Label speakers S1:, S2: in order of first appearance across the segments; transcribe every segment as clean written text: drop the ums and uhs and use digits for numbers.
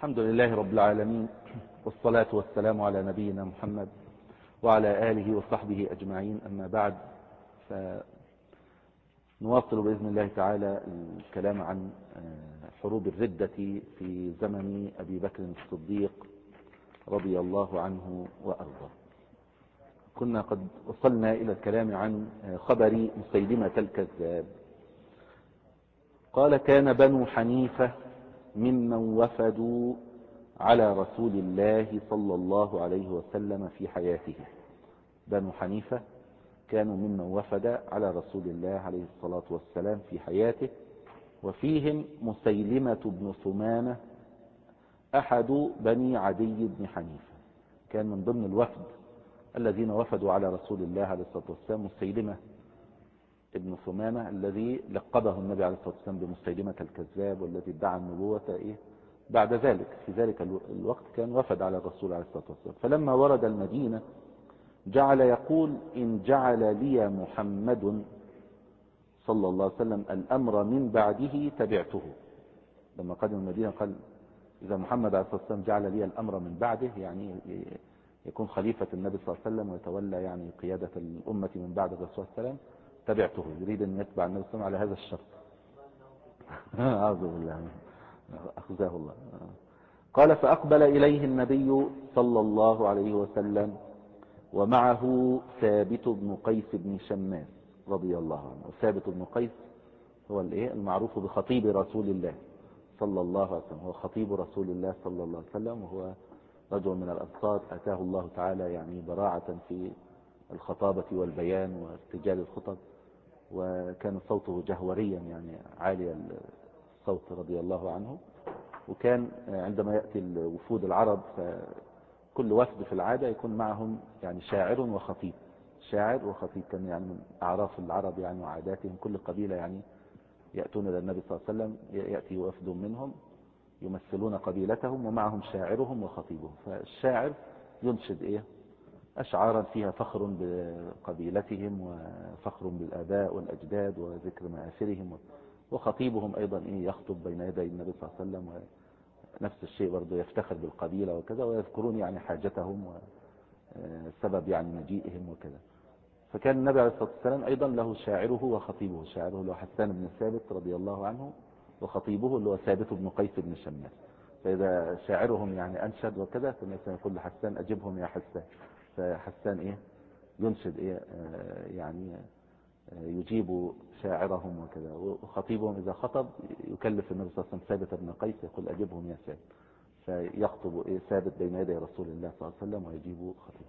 S1: الحمد لله رب العالمين، والصلاة والسلام على نبينا محمد وعلى آله وصحبه أجمعين. أما بعد، فنواصل بإذن الله تعالى الكلام عن حروب الردة في زمن أبي بكر الصديق رضي الله عنه وأرضاه. كنا قد وصلنا إلى الكلام عن خبر مسيلمة الكذاب. قال: كان بنو حنيفة ممن وفدوا على رسول الله صلى الله عليه وسلم في حياته. بنو حنيفة كانوا ممن وفد على رسول الله عليه الصلاة والسلام في حياته، وفيهم مسيلمة بن ثمامة أحد بني عدي بن حنيفة. كان من ضمن الوفد الذين وفدوا على رسول الله عليه الصلاة والسلام مسيلمة ابن ثمامة الذي لقبه النبي عليه الصلاة والسلام بمسيلمة الكذاب، والذي ادعى النبوة بعد ذلك. في ذلك الوقت كان وفد على الرسول عليه الصلاة والسلام. فلما ورد المدينة جعل يقول: إن جعل لي محمد صلى الله عليه وسلم الأمر من بعده تبعته. لما قدم المدينة قال: إذا محمد عليه الصلاة والسلام جعل لي الأمر من بعده، يعني يكون خليفة النبي صلى الله عليه وسلم ويتولى يعني قيادة الأمة من بعد الرسول صلى الله عليه وسلم، تبعته. يريد أن يتبع النبي صلى الله عليه وسلم على هذا الشرط. أعوذ بالله، أخزاه الله. قال: فأقبل إليه النبي صلى الله عليه وسلم ومعه ثابت بن قيس بن شماس رضي الله عنه. وثابت بن قيس هو المعروف بخطيب رسول الله صلى الله عليه وسلم، هو خطيب رسول الله صلى الله عليه وسلم، وهو رجل من الأنصار أتاه الله تعالى يعني براعة في الخطابة والبيان وارتجال الخطب، وكان صوته جهوريا يعني عالي الصوت رضي الله عنه. وكان عندما يأتي الوفود العرب، فكل وفد في العادة يكون معهم يعني شاعر وخطيب. شاعر وخطيب كان يعني من أعراف العرب يعني وعاداتهم. كل قبيلة يعني يأتون إلى النبي صلى الله عليه وسلم، يأتي وفد منهم يمثلون قبيلتهم ومعهم شاعرهم وخطيبهم. فالشاعر ينشد أشعارا فيها فخر بقبيلتهم وفخر بالآباء والأجداد وذكر مآثرهم، وخطيبهم أيضا يخطب بين يدي النبي صلى الله عليه وسلم، ونفس الشيء برضه يفتخر بالقبيلة وكذا، ويذكرون يعني حاجتهم وسبب يعني مجيئهم وكذا. فكان النبي عليه الصلاة والسلام أيضا له شاعره وخطيبه. شاعره اللي هو حسان بن ثابت رضي الله عنه، وخطيبه اللي هو ثابت بن قيس بن شماس. فإذا شاعرهم يعني أنشد وكذا، فمثلا يقول لحسان: أجبهم يا حسان. فحسان ينشد يعني يجيب شاعرهم وكذا. وخطيبهم إذا خطب يكلف النبي صلى الله عليه وسلم ثابت بن قيس، يقول: أجبهم يا ثابت. فيخطب ثابت بين يدي رسول الله صلى الله عليه وسلم ويجيب خطيبه.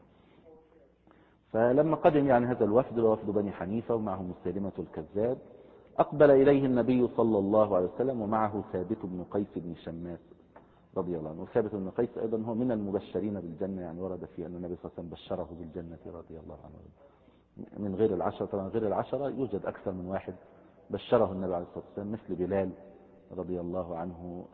S1: فلما قدم يعني هذا الوفد، وفد بني حنيفة ومعه مسيلمة الكذاب، أقبل إليه النبي صلى الله عليه وسلم ومعه ثابت بن قيس بن شماس رضي الله عنه. وثابت بن قيس أيضا هو من المبشرين بالجنة، يعني ورد فيه أن النبي صلى الله عليه وسلم بشره بالجنة رضي الله عنه. من غير العشرة، طبعا غير العشرة يوجد أكثر من واحد بشره النبي عليه الصلاة والسلام، مثل بلال رضي الله عنه،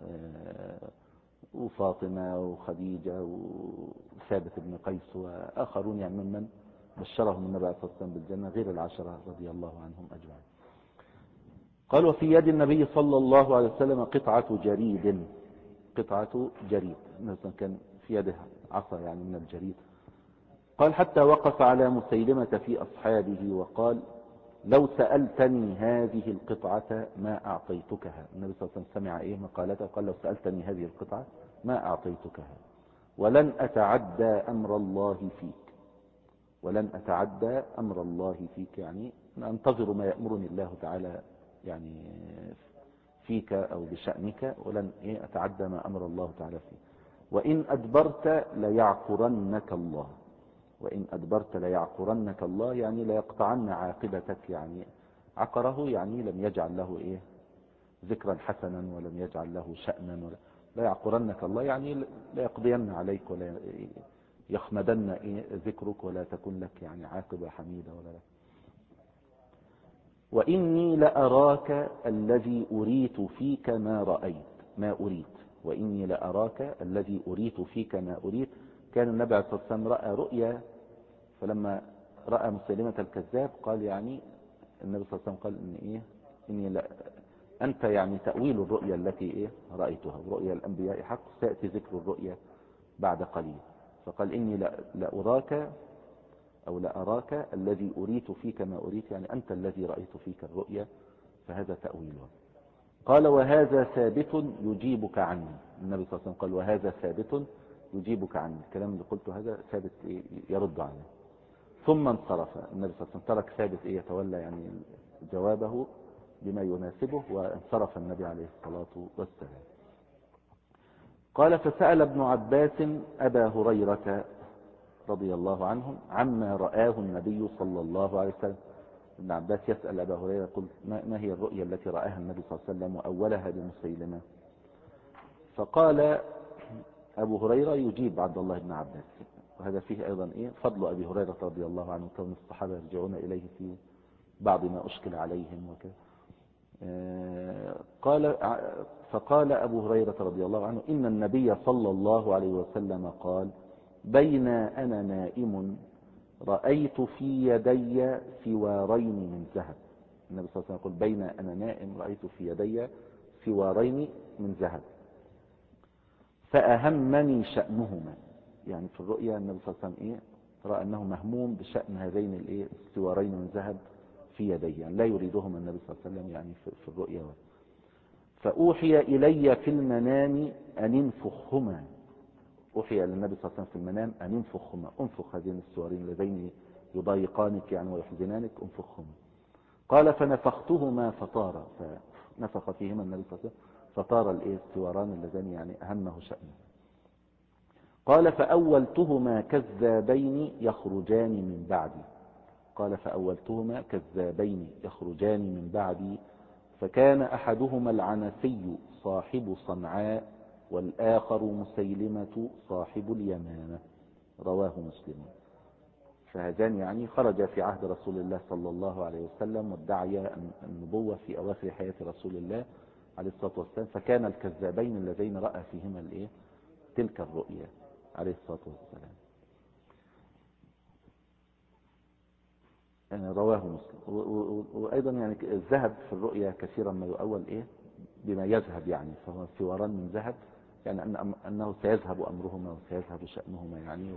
S1: وفاطمة وخديجة وثابت بن قيس وآخرون، يعني ممن بشرهم النبي عليه الصلاة والسلام بالجنة غير العشرة رضي الله عنهم أجمعين. قال: وفي يد النبي صلى الله عليه وسلم قطعة جريد. قطعة جريد، مثلا كان في يده عصا يعني من الجريد. قال: حتى وقف على مسيلمة في أصحابه وقال: لو سألتني هذه القطعة ما أعطيتكها. النبي صلى الله عليه وسلم سمع مقالته، قال: لو سألتني هذه القطعة ما أعطيتكها، ولن أتعدى أمر الله فيك. ولن أتعدى أمر الله فيك يعني أنتظر ما يأمرني الله تعالى يعني فيك أو بشأنك، ولن أتعدى ما أمر الله تعالى فيك. وإن أدبرت ليعقرنك الله. وإن أدبرت ليعقرنك الله يعني ليقطعن عاقبتك. يعني عقره يعني لم يجعل له ذكرا حسنا، ولم يجعل له شأنا. لا يعقرنك الله يعني لا يقضين عليك، ولا يخمدن ذكرك، ولا تكون لك يعني عاقبة حميدة ولا لك. وإني لأراك الذي أريت فيك ما رأيت ما أريت. وإني لأراك الذي أريت فيك ما أريت. كان النبي عليه الصلاة والسلام رأى رؤيا، فلما رأى مسيلمة الكذاب قال يعني النبي صلى الله عليه وسلم قال: إني أنت يعني تأويل الرؤيا التي إيه رأيتها، ورؤيا الأنبياء حق، سيأتي ذكر الرؤيا بعد قليل. فقال إني لأراك أو لأراك الذي أريت فيك ما أريت، يعني أنت الذي رأيت فيك الرؤيا، فهذا تأويلها. قال وهذا ثابت يجيبك عني. النبي صلى الله عليه وسلم قال وهذا ثابت يجيبك عني، الكلام اللي قلته هذا ثابت يرد عنه. ثم انصرف النبي صلى الله عليه وسلم، ترك ثابت يتولى يعني جوابه بما يناسبه، وانصرف النبي عليه الصلاة والسلام. قال فسأل ابن عباس أبا هريرة رضي الله عنه عما رآه النبي صلى الله عليه وسلم. ابن عباس يسأل أبا هريرة يقول ما هي الرؤيا التي رآها النبي صلى الله عليه وسلم وأولها لمسيلمة؟ فقال أبو هريرة يجيب عبد الله بن عباس. وهذا فيه أيضا فضل أبي هريرة رضي الله عنه، كون الصحابة يرجعون إليه في بعض ما أشكل عليهم وكذا. فقال أبو هريرة رضي الله عنه إن النبي صلى الله عليه وسلم قال بين أنا نائم رأيت في يدي سوارين من ذهب. النبي صلى الله عليه وسلم يقول بين أنا نائم رأيت في يدي سوارين من ذهب فأهمني شأنهما. يعني في الرؤيا النبي صلى الله عليه وسلم رأى أنه مهموم بشأن هذين السوارين من ذهب في يديه، يعني لا يريدهما النبي صلى الله عليه وسلم يعني في الرؤيا. فأوحي إلي في المنام أن انفخهما. أوحي للنبي صلى الله عليه وسلم في المنام أن انفخهما، انفخ هذين السوارين اللذين يضايقانك يعني ويحزنانك، انفخهما. قال فنفختهما فطار، فنفخ فيهما النبي صلى الله عليه وسلم فطار السواران اللذان يعني أهمه شأنه. قال فأولتهما كذابين يخرجان من بعدي. قال فأولتهما كذابين يخرجان من بعدي، فكان أحدهما العنسي صاحب صنعاء والآخر مسيلمة صاحب اليمامة. رواه مسلم. فهذان يعني خرج في عهد رسول الله صلى الله عليه وسلم وادعيا النبوة في أواخر حياة رسول الله عليه الصلاة والسلام، فكان الكذابين اللذين رأى فيهما تلك الرؤيا عليه الصلاة والسلام. رواه مسلم. وأيضا يعني الذهب في الرؤيا كثيرا ما يؤول بما يذهب، يعني فهو سواران من ذهب، يعني أنه سيذهب أمرهما وسيذهب شأنهما يعني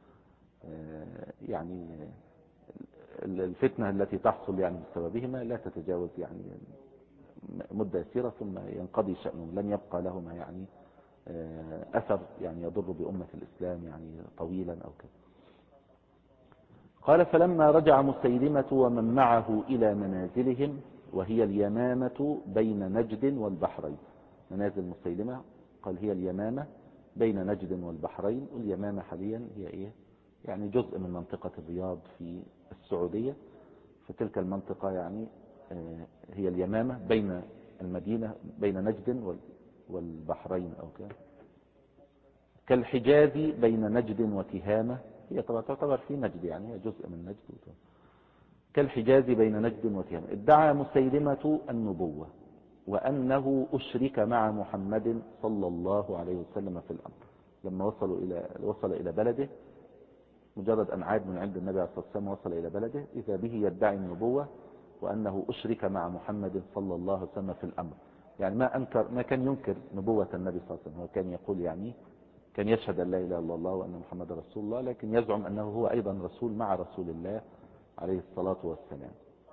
S1: يعني الفتنة التي تحصل يعني بسببهما لا تتجاوز يعني مدة يسيرة ثم ينقضي شأنهم، لن يبقى لهما يعني أثر يعني يضر بأمة الإسلام يعني طويلا أو كذا. قال فلما رجع مسيلمة ومن معه إلى منازلهم وهي اليمامة بين نجد والبحرين. منازل مسيلمة قال هي اليمامة بين نجد والبحرين، واليمامة حاليا هي يعني جزء من منطقة الرياض في السعودية، فتلك المنطقة يعني هي اليمامة بين المدينة بين نجد والبحرين أو كذا. كالحجاز بين نجد وتهامة، هي طبعا تعتبر في نجد يعني هي جزء من نجد. كالحجاز بين نجد وتهامة. ادعى مسيلمة النبوة وأنه أشرك مع محمد صلى الله عليه وسلم في الأمر. لما وصل إلى بلده، مجرد أن عاد من عند النبي عليه الصلاة والسلام وصل إلى بلده إذا به يدعي النبوة وأنه أشرك مع محمد صلى الله عليه وسلم في الأمر. يعني ما كان ينكر نبوة النبي صلى الله عليه وسلم، هو كان يقول يعني كان يشهد أن لا إله إلا الله وأن محمد رسول الله، لكن يزعم أنه هو أيضا رسول مع رسول الله عليه الصلاة والسلام،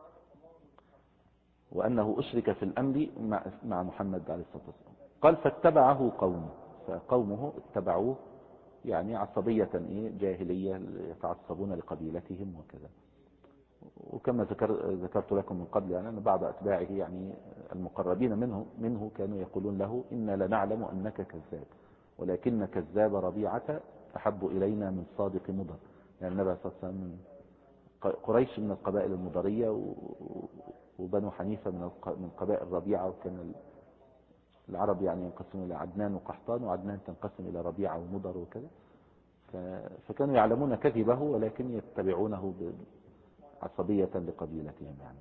S1: وأنه أشرك في الأمر مع محمد عليه الصلاة والسلام. قال فاتبعه قومه، فقومه اتبعوه يعني عصبية جاهلية يتعصبون لقبيلتهم وكذا. وكما ذكرت لكم من قبل يعني أن بعض أتباعه يعني المقربين منه كانوا يقولون له إنا لنعلم أنك كذاب ولكن كذاب ربيعة أحب إلينا من صادق مضر. يعني النبي صلى الله عليه وسلم قريش من القبائل المضرية، وبنو حنيفة من قبائل ربيعة، وكان العرب يعني ينقسمون إلى عدنان وقحطان، وعدنان تنقسم إلى ربيعة ومضر وكذا. فكانوا يعلمون كذبه ولكن يتبعونه عصبية لقبيلتهم يعني.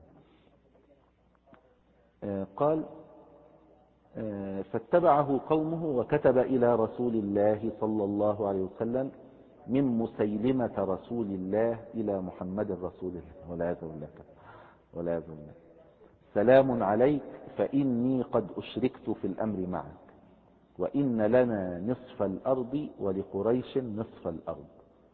S1: قال فاتبعه قومه وكتب إلى رسول الله صلى الله عليه وسلم من مسيلمة رسول الله إلى محمد رسول الله والعياذ بالله. سلام عليك فإني قد أشركت في الأمر معك، وإن لنا نصف الأرض ولقريش نصف الأرض،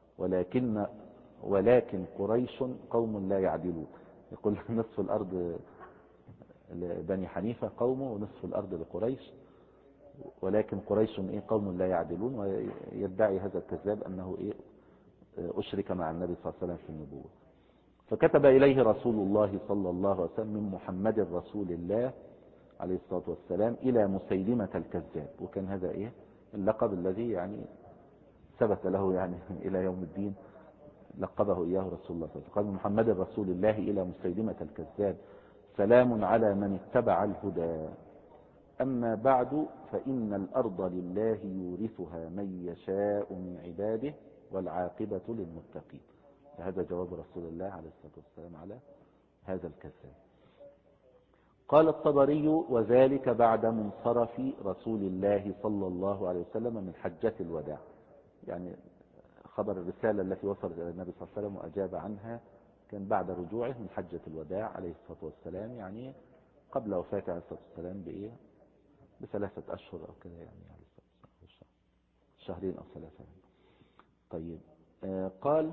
S1: ولكن قريش قوم لا يعدلون. يقول نصف الأرض لبني حنيفة قومه ونصف الأرض لقريش، ولكن قريش قوم لا يعدلون. ويدعي هذا الكذاب أنه أشرك مع النبي صلى الله عليه وسلم في النبوة. فكتب إليه رسول الله صلى الله عليه وسلم من محمد رسول الله عليه الصلاة والسلام إلى مسيلمة الكذاب. وكان هذا اللقب الذي يعني ثبت له يعني إلى يوم الدين، لقبه إياه رسول الله صلى الله عليه وسلم. قال محمد رسول الله إلى مسيلمة الكذاب سلام على من اتبع الهدى، أما بعد فإن الأرض لله يورثها من يشاء من عباده والعاقبة للمتقين. هذا جواب رسول الله عليه الصلاة والسلام على هذا الكذاب. قال الطبري وذلك بعد منصرف رسول الله صلى الله عليه وسلم من حجة الوداع، يعني خبر الرسالة التي وصلت إلى النبي صلى الله عليه وسلم وأجاب عنها كان بعد رجوعه من حجة الوداع عليه الصلاة والسلام، يعني قبل وفاته عليه الصلاة والسلام ب3 أشهر أو كذا، يعني شهرين أو 3. طيب، قال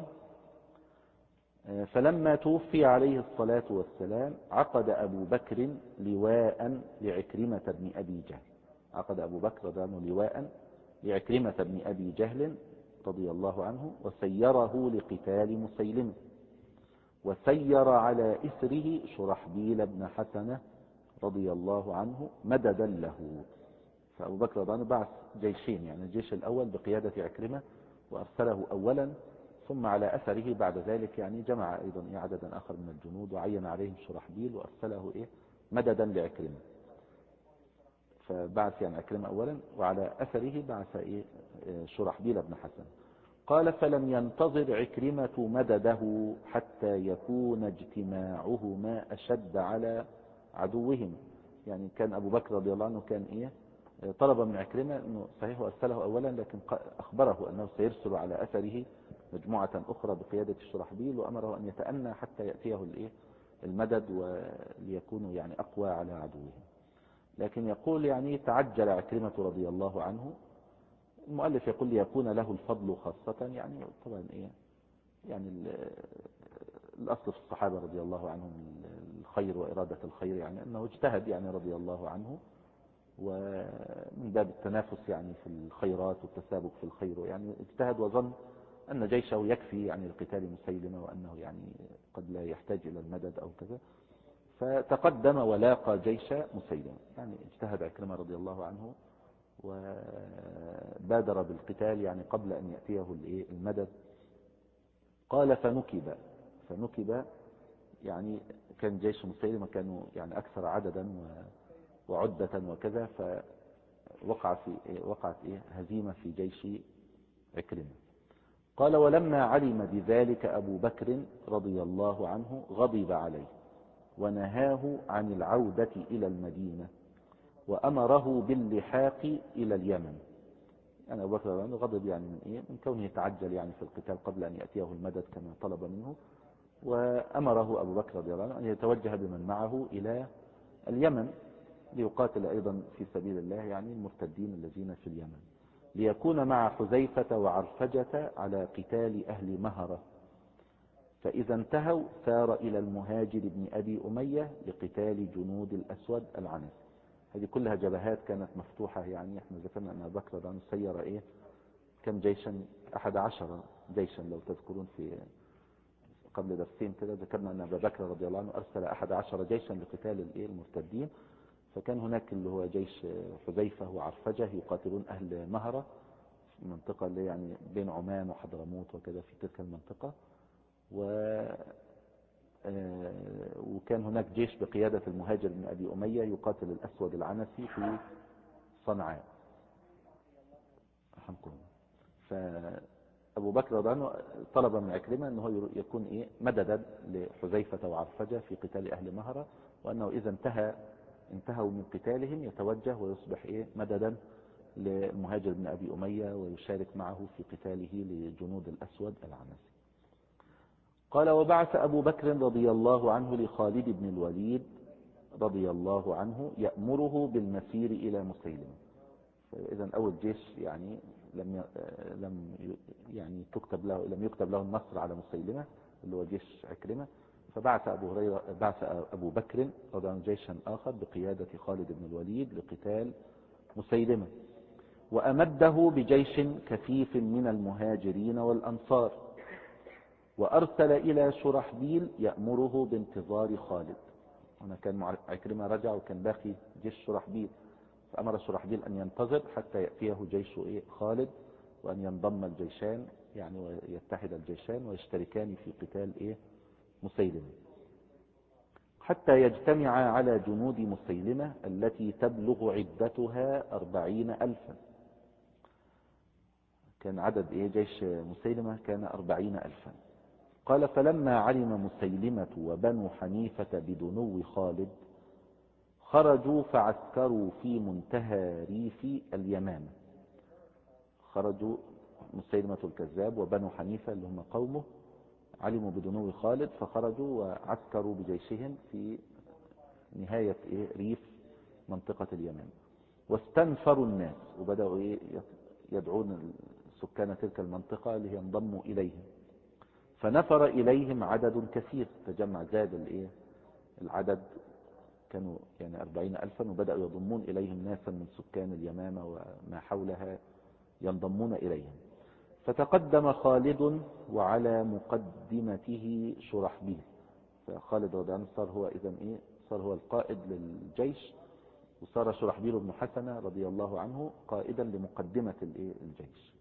S1: فلما توفي عليه الصلاة والسلام عقد أبو بكر لواء لعكرمة بن أبي جهل. عقد أبو بكر لواء لعكرمة بن أبي جهل رضي الله عنه، وسيره لقتال مسيلمة، وسير على إثره شرحبيل بن حسنة رضي الله عنه مددا له. فأبو بكر رضي الله عنه بعث جيشين، يعني الجيش الأول بقيادة عكرمة وأرسله أولا، ثم على أثره بعد ذلك يعني جمع أيضا عددا آخر من الجنود وعين عليهم شرحبيل وأرسله مددا لعكرمة. فبعث يعني عكرمة أولا، وعلى أثره بعث شرحبيل بن حسن. قال فلم ينتظر عكرمة مدده حتى يكون اجتماعهما أشد على عدوهم. يعني كان أبو بكر رضي الله عنه كان طلب من عكرمة أنه صحيح أرسله أولا، لكن أخبره أنه سيرسل على أثره مجموعة أخرى بقيادة الشرحبيل، وأمره أن يتأنى حتى يأتيه المدد وليكونوا يعني أقوى على عدوهم. لكن يقول يعني تعجل عكرمة رضي الله عنه. المؤلف يقول ليكون له الفضل خاصة، يعني طبعا يعني الأصل في الصحابة رضي الله عنهم الخير وإرادة الخير، يعني أنه اجتهد يعني رضي الله عنه، ومن باب التنافس يعني في الخيرات والتسابق في الخير، يعني اجتهد وظن أن جيشه يكفي يعني لقتال مسيلمة، وأنه يعني قد لا يحتاج إلى المدد أو كذا، فتقدم ولاقى جيش مسيلمة. يعني اجتهد عكرمة رضي الله عنه وبادر بالقتال يعني قبل أن يأتيه المدد. قال فنكب يعني كان جيش مسيلمة كانوا يعني أكثر عددا وعدة وكذا، وقعت هزيمة في جيش عكرمة. قال ولما علم بذلك أبو بكر رضي الله عنه غضب عليه ونهاه عن العودة إلى المدينة، وأمره باللحاق إلى اليمن. يعني أبو بكر رضي الله عنه غضب يعني من كونه يتعجل يعني في القتال قبل أن يأتيه المدد كما طلب منه، وأمره أبو بكر رضي الله عنه أن يتوجه بمن معه إلى اليمن ليقاتل أيضا في سبيل الله يعني المرتدين الذين في اليمن، ليكون مع حذيفة وعرفجة على قتال أهل مهرة. فإذا انتهوا سار إلى المهاجر بن أبي أمية لقتال جنود الأسود العنسي. هذه كلها جبهات كانت مفتوحة. يعني احنا ذكرنا أن أبو بكر رضي سير كم جيشا؟ 11 جيشا. لو تذكرون في قبل درسين كده ذكرنا أن أبو بكر رضي الله عنه أرسل 11 جيشا لقتال المرتدين. فكان هناك اللي هو جيش حذيفة وعرفجة يقاتلون أهل مهرة في المنطقة اللي يعني بين عمان وحضرموت وكذا في تلك المنطقة، وكان هناك جيش بقيادة المهاجر بن أبي أمية يقاتل الأسود العنسي في صنعاء. فأبو بكر رضي الله عنه طلب من عكرمة أنه يكون مددا لحذيفة وعرفجة في قتال أهل مهرة، وأنه إذا انتهوا من قتالهم يتوجه ويصبح مددا للمهاجر بن أبي أمية ويشارك معه في قتاله لجنود الأسود العنسي. قال وبعث أبو بكر رضي الله عنه لخالد بن الوليد رضي الله عنه يأمره بالمسير إلى مسيلمة. إذا أول جيش يعني لم يكتب له النصر على مسيلمة اللي هو جيش عكرمة، فبعث أبو بكر رضي الله عنه جيشا آخر بقيادة خالد بن الوليد لقتال مسيلمة، وأمده بجيش كثيف من المهاجرين والأنصار، وأرسل إلى شرحبيل يأمره بانتظار خالد. هنا كان عكرمة رجع وكان باقي جيش شرحبيل، فأمر شرحبيل أن ينتظر حتى يأتيه جيش خالد، وأن ينضم الجيشان يعني ويتحد الجيشان ويشتركان في قتال مسيلمة، حتى يجتمع على جنود مسيلمة التي تبلغ عدتها 40,000. كان عدد جيش مسيلمة كان 40,000. قال: فلما علم مسيلمة وبنو حنيفة بدنو خالد خرجوا فعسكروا في منتهى ريف اليمامة. خرجوا مسيلمة الكذاب وبنو حنيفة اللي هم قومه، علموا بدنو خالد فخرجوا وعسكروا بجيشهم في نهاية ريف منطقة اليمامة، واستنفروا الناس وبدأوا يدعون سكان تلك المنطقة لينضموا إليهم، فنفر إليهم عدد كثير، تجمع زاد العدد، كانوا يعني 40,000، وبدأوا يضمون إليهم ناسا من سكان اليمامة وما حولها ينضمون إليهم. فتقدم خالد وعلى مقدمته شرحبيل، فخالد رضي الله عنه صار هو صار هو القائد للجيش، وصار شرحبيل بن حسنة رضي الله عنه قائدا لمقدمة الجيش.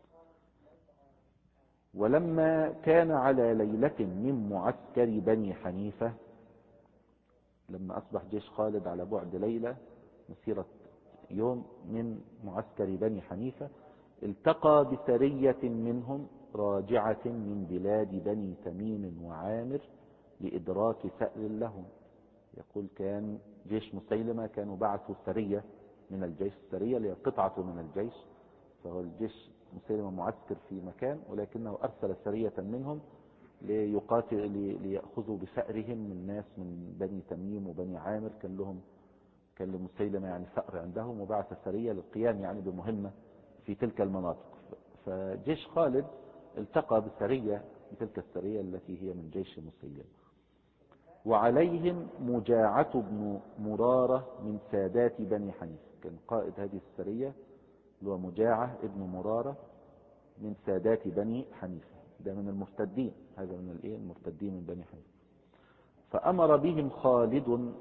S1: ولما كان على ليلة من معسكر بني حنيفة، لما أصبح جيش خالد على بعد ليلة مسيرة يوم من معسكر بني حنيفة، التقى بسرية منهم راجعة من بلاد بني تميم وعامر لإدراك ثأر لهم. يقول كان جيش مسيلمة كانوا بعثوا سرية من الجيش، السرية اللي قطعة من الجيش، فهو الجيش مسيلمة معسكر في مكان، ولكنه أرسل سرية منهم ليأخذوا بثأرهم من ناس من بني تميم وبني عامر، كان لمسيلمة يعني ثأر عندهم، وبعث سرية للقيام يعني بمهمة في تلك المناطق. فجيش خالد التقى بسرية بتلك السرية التي هي من جيش مسيلمة، وعليهم مجاعة بن مرارة من سادات بني حنيفة. كان قائد هذه السرية اللي هو مجاعة ابن مرارة من سادات بني حنيفة، ده من المرتدين، هذا من المرتدين من بني حنيفة. فأمر بهم خالد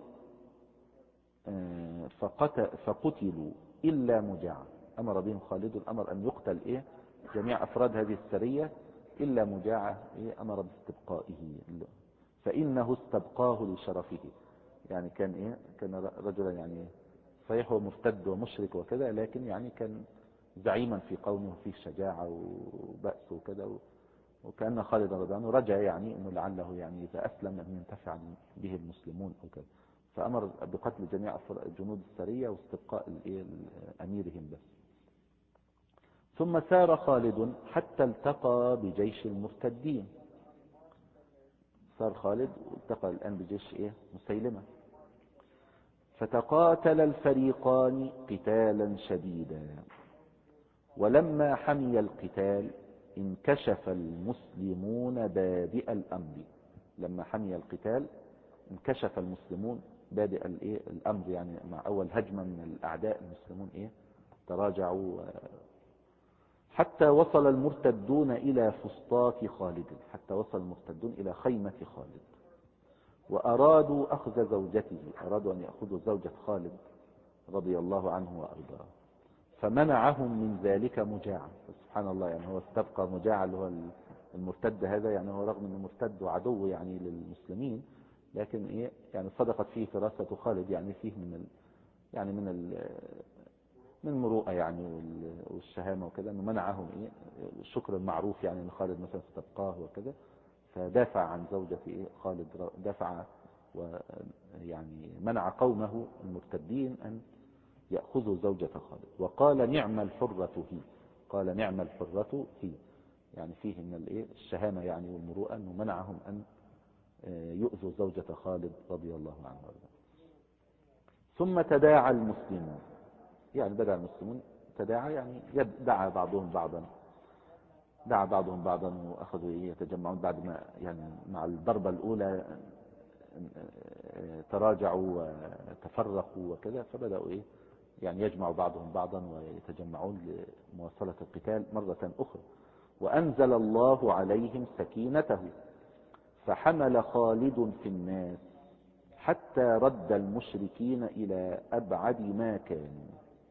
S1: فقتلوا إلا مجاعة. أمر بهم خالد، الأمر أن يقتل جميع أفراد هذه السرية إلا مجاعة، أمر باستبقائه، فإنه استبقاه لشرفه. يعني كان رجلا يعني صحيح هو مرتد ومشرك وكذا، لكن يعني كان زعيما في قومه، فيه شجاعة وبأس وكذا، وكأن خالد رضي الله عنه رجع يعني انه لعله يعني اذا اسلم ان ينتفع به المسلمون او كذا، فامر بقتل جميع جنود السرية واستبقاء اميرهم بس. ثم سار خالد حتى التقى بجيش المرتدين. صار خالد والتقى الان بجيش مسيلمة، فتقاتل الفريقان قتالا شديدا. ولما حمي القتال انكشف المسلمون بادئ الأمر. لما حمي القتال انكشف المسلمون بادئ الأمر، يعني مع أول هجمة من الأعداء المسلمون تراجعوا، حتى وصل المرتدون إلى فسطاط خالد، حتى وصل المرتدون إلى خيمة خالد، وأرادوا أخذ زوجته، أرادوا أن يأخذوا زوجة خالد رضي الله عنه وأرضاه، فمنعهم من ذلك مجاعة. سبحان الله، يعني هو استبقى مجاعة اللي هو المرتد هذا، يعني هو رغم انه مرتد وعدو يعني للمسلمين، لكن يعني صدقت فيه فراسة خالد، يعني فيه من المروءة يعني والشهامة وكذا، انه منعهم الشكر المعروف، يعني ان خالد مثلا استبقاه وكذا، فدافع عن زوجة خالد، دافع ويعني منع قومه المرتدين ان يأخذوا زوجة خالد، وقال نعم الحرة هي، قال نعم الحرة هي، يعني فيه من الشهامة يعني والمروءة، أنه منعهم أن يؤذوا زوجة خالد رضي الله عنه. ثم تداعى المسلمون، يعني بدأ المسلمون تداعى يعني دعا بعضهم بعضا وأخذوا يتجمعون بعد ما يعني مع الضربة الأولى تراجعوا وتفرقوا وكذا، فبدأوا يعني يجمع بعضهم بعضا ويتجمعون لمواصلة القتال مرة أخرى. وأنزل الله عليهم سكينته فحمل خالد في الناس حتى رد المشركين إلى أبعد ما كانوا.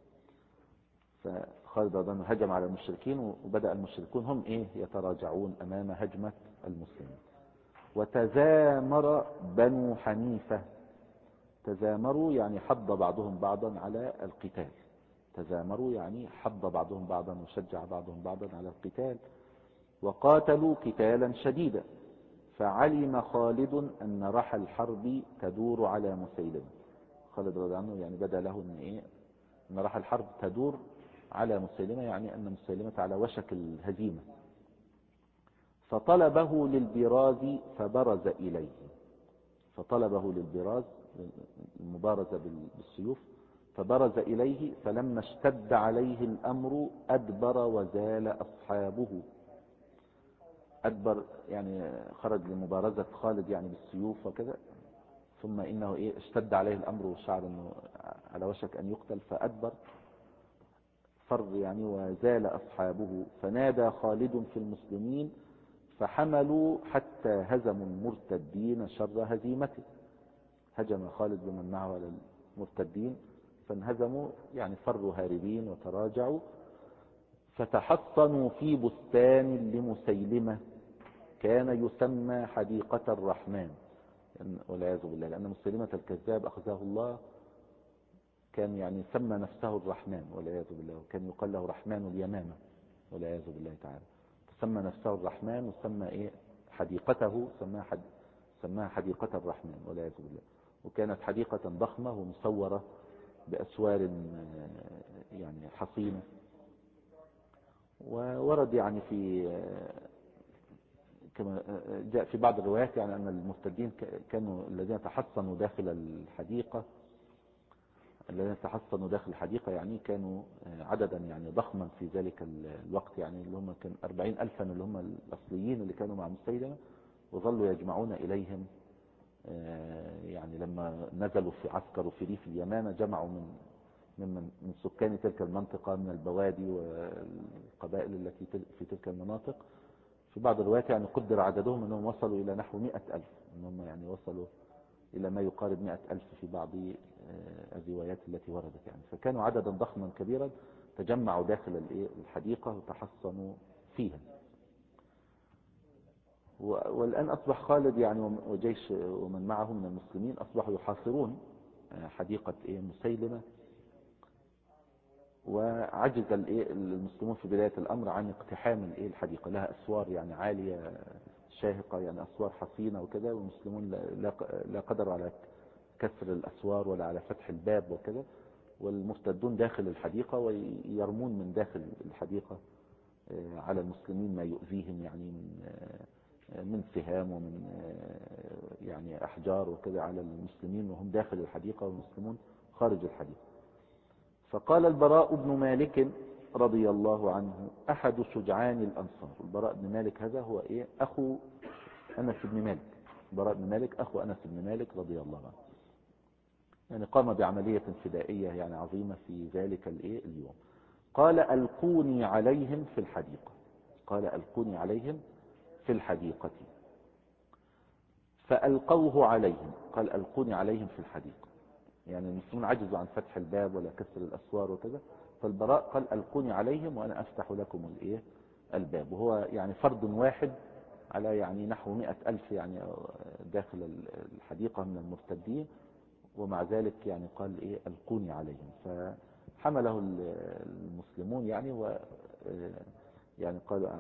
S1: فخالد رضي الله عنه هجم على المشركين، وبدأ المشركون هم يتراجعون أمام هجمة المسلمين. وتزامر بنو حنيفة، تزامروا يعني حض بعضهم بعضا على القتال، تزامروا يعني حض بعضهم بعضا وشجع بعضهم بعضا على القتال، وقاتلوا قتالا شديدا. فعلم خالد أن رحى الحرب تدور على مسيلمة. خالد رضي الله عنه يعني بدا له أن رحى الحرب تدور على مسيلمة، يعني أن مسيلمة على وشك الهزيمة. فطلبه للبراز فبرز إليه، فطلبه للبراز المبارزة بالسيوف، فبرز إليه. فلما اشتد عليه الأمر أدبر وزال أصحابه. أدبر يعني خرج لمبارزة خالد يعني بالسيوف وكذا، ثم إنه اشتد عليه الأمر وشعر أنه على وشك أن يقتل فأدبر، فر يعني وزال أصحابه. فنادى خالد في المسلمين فحملوا حتى هزموا المرتدين شر هزيمته. هجم خالد بمن معه على المرتدين فانهزموا، يعني فروا هاربين وتراجعوا. فتحصنوا في بستان لمسيلمة كان يسمى حديقة الرحمن، والعياذ بالله، لأن مسيلمة الكذاب أخزاه الله كان يعني سمى نفسه الرحمن والعياذ بالله، وكان يقال له رحمن اليمامة والعياذ بالله تعالى. سمى نفسه الرحمن وسمى حديقته سماها حديقة الرحمن والعياذ بالله. وكانت حديقة ضخمة ومصورة بأسوار يعني حصينة. وورد يعني كما جاء في بعض الروايات يعني أن المرتدين كانوا الذين تحصنوا داخل الحديقة يعني كانوا عددا يعني ضخما في ذلك الوقت، يعني اللي هم كان 40,000 اللي هم الأصليين اللي كانوا مع مسيلمة، وظلوا يجمعون إليهم. يعني لما نزلوا في عسكر في ريف اليمامة جمعوا من سكان تلك المنطقة من البوادي والقبائل التي في تلك المناطق. في بعض الروايات يعني قدر عددهم أنهم وصلوا إلى نحو 100,000، أنهم يعني وصلوا إلى ما يقارب 100,000 في بعض الروايات التي وردت يعني. فكانوا عددا ضخما كبيرا تجمعوا داخل الحديقة وتحصنوا فيها. والآن أصبح خالد يعني وجيش ومن معه من المسلمين أصبحوا يحاصرون حديقة مسيلمة. وعجز المسلمون في بداية الأمر عن اقتحام الحديقة، لها أسوار يعني عالية شاهقة، يعني أسوار حصينة وكذا، والمسلمون لا قدروا على كسر الأسوار ولا على فتح الباب وكذا، والمرتدون داخل الحديقة ويرمون من داخل الحديقة على المسلمين ما يؤذيهم يعني من سهام ومن يعني أحجار وكذا على المسلمين وهم داخل الحديقة والمسلمون خارج الحديقة. فقال البراء بن مالك رضي الله عنه أحد شجعان الأنصار. البراء بن مالك هذا هو أخو أنس بن مالك. البراء بن مالك أخو أنس بن مالك رضي الله عنه، يعني قام بعملية فدائية يعني عظيمة في ذلك اليوم. قال ألقوني عليهم في الحديقة، قال ألقوني عليهم في الحديقة. فألقوه عليهم، قال ألقوني عليهم في الحديقة، يعني المسلمون عجزوا عن فتح الباب ولا كسر الأسوار وكذا، فالبراء قال ألقوني عليهم وأنا أفتح لكم الباب. وهو يعني فرد واحد على يعني نحو 100,000 يعني داخل الحديقة من المرتدين، ومع ذلك يعني قال ألقوني عليهم. فحمله المسلمون يعني يعني قالوا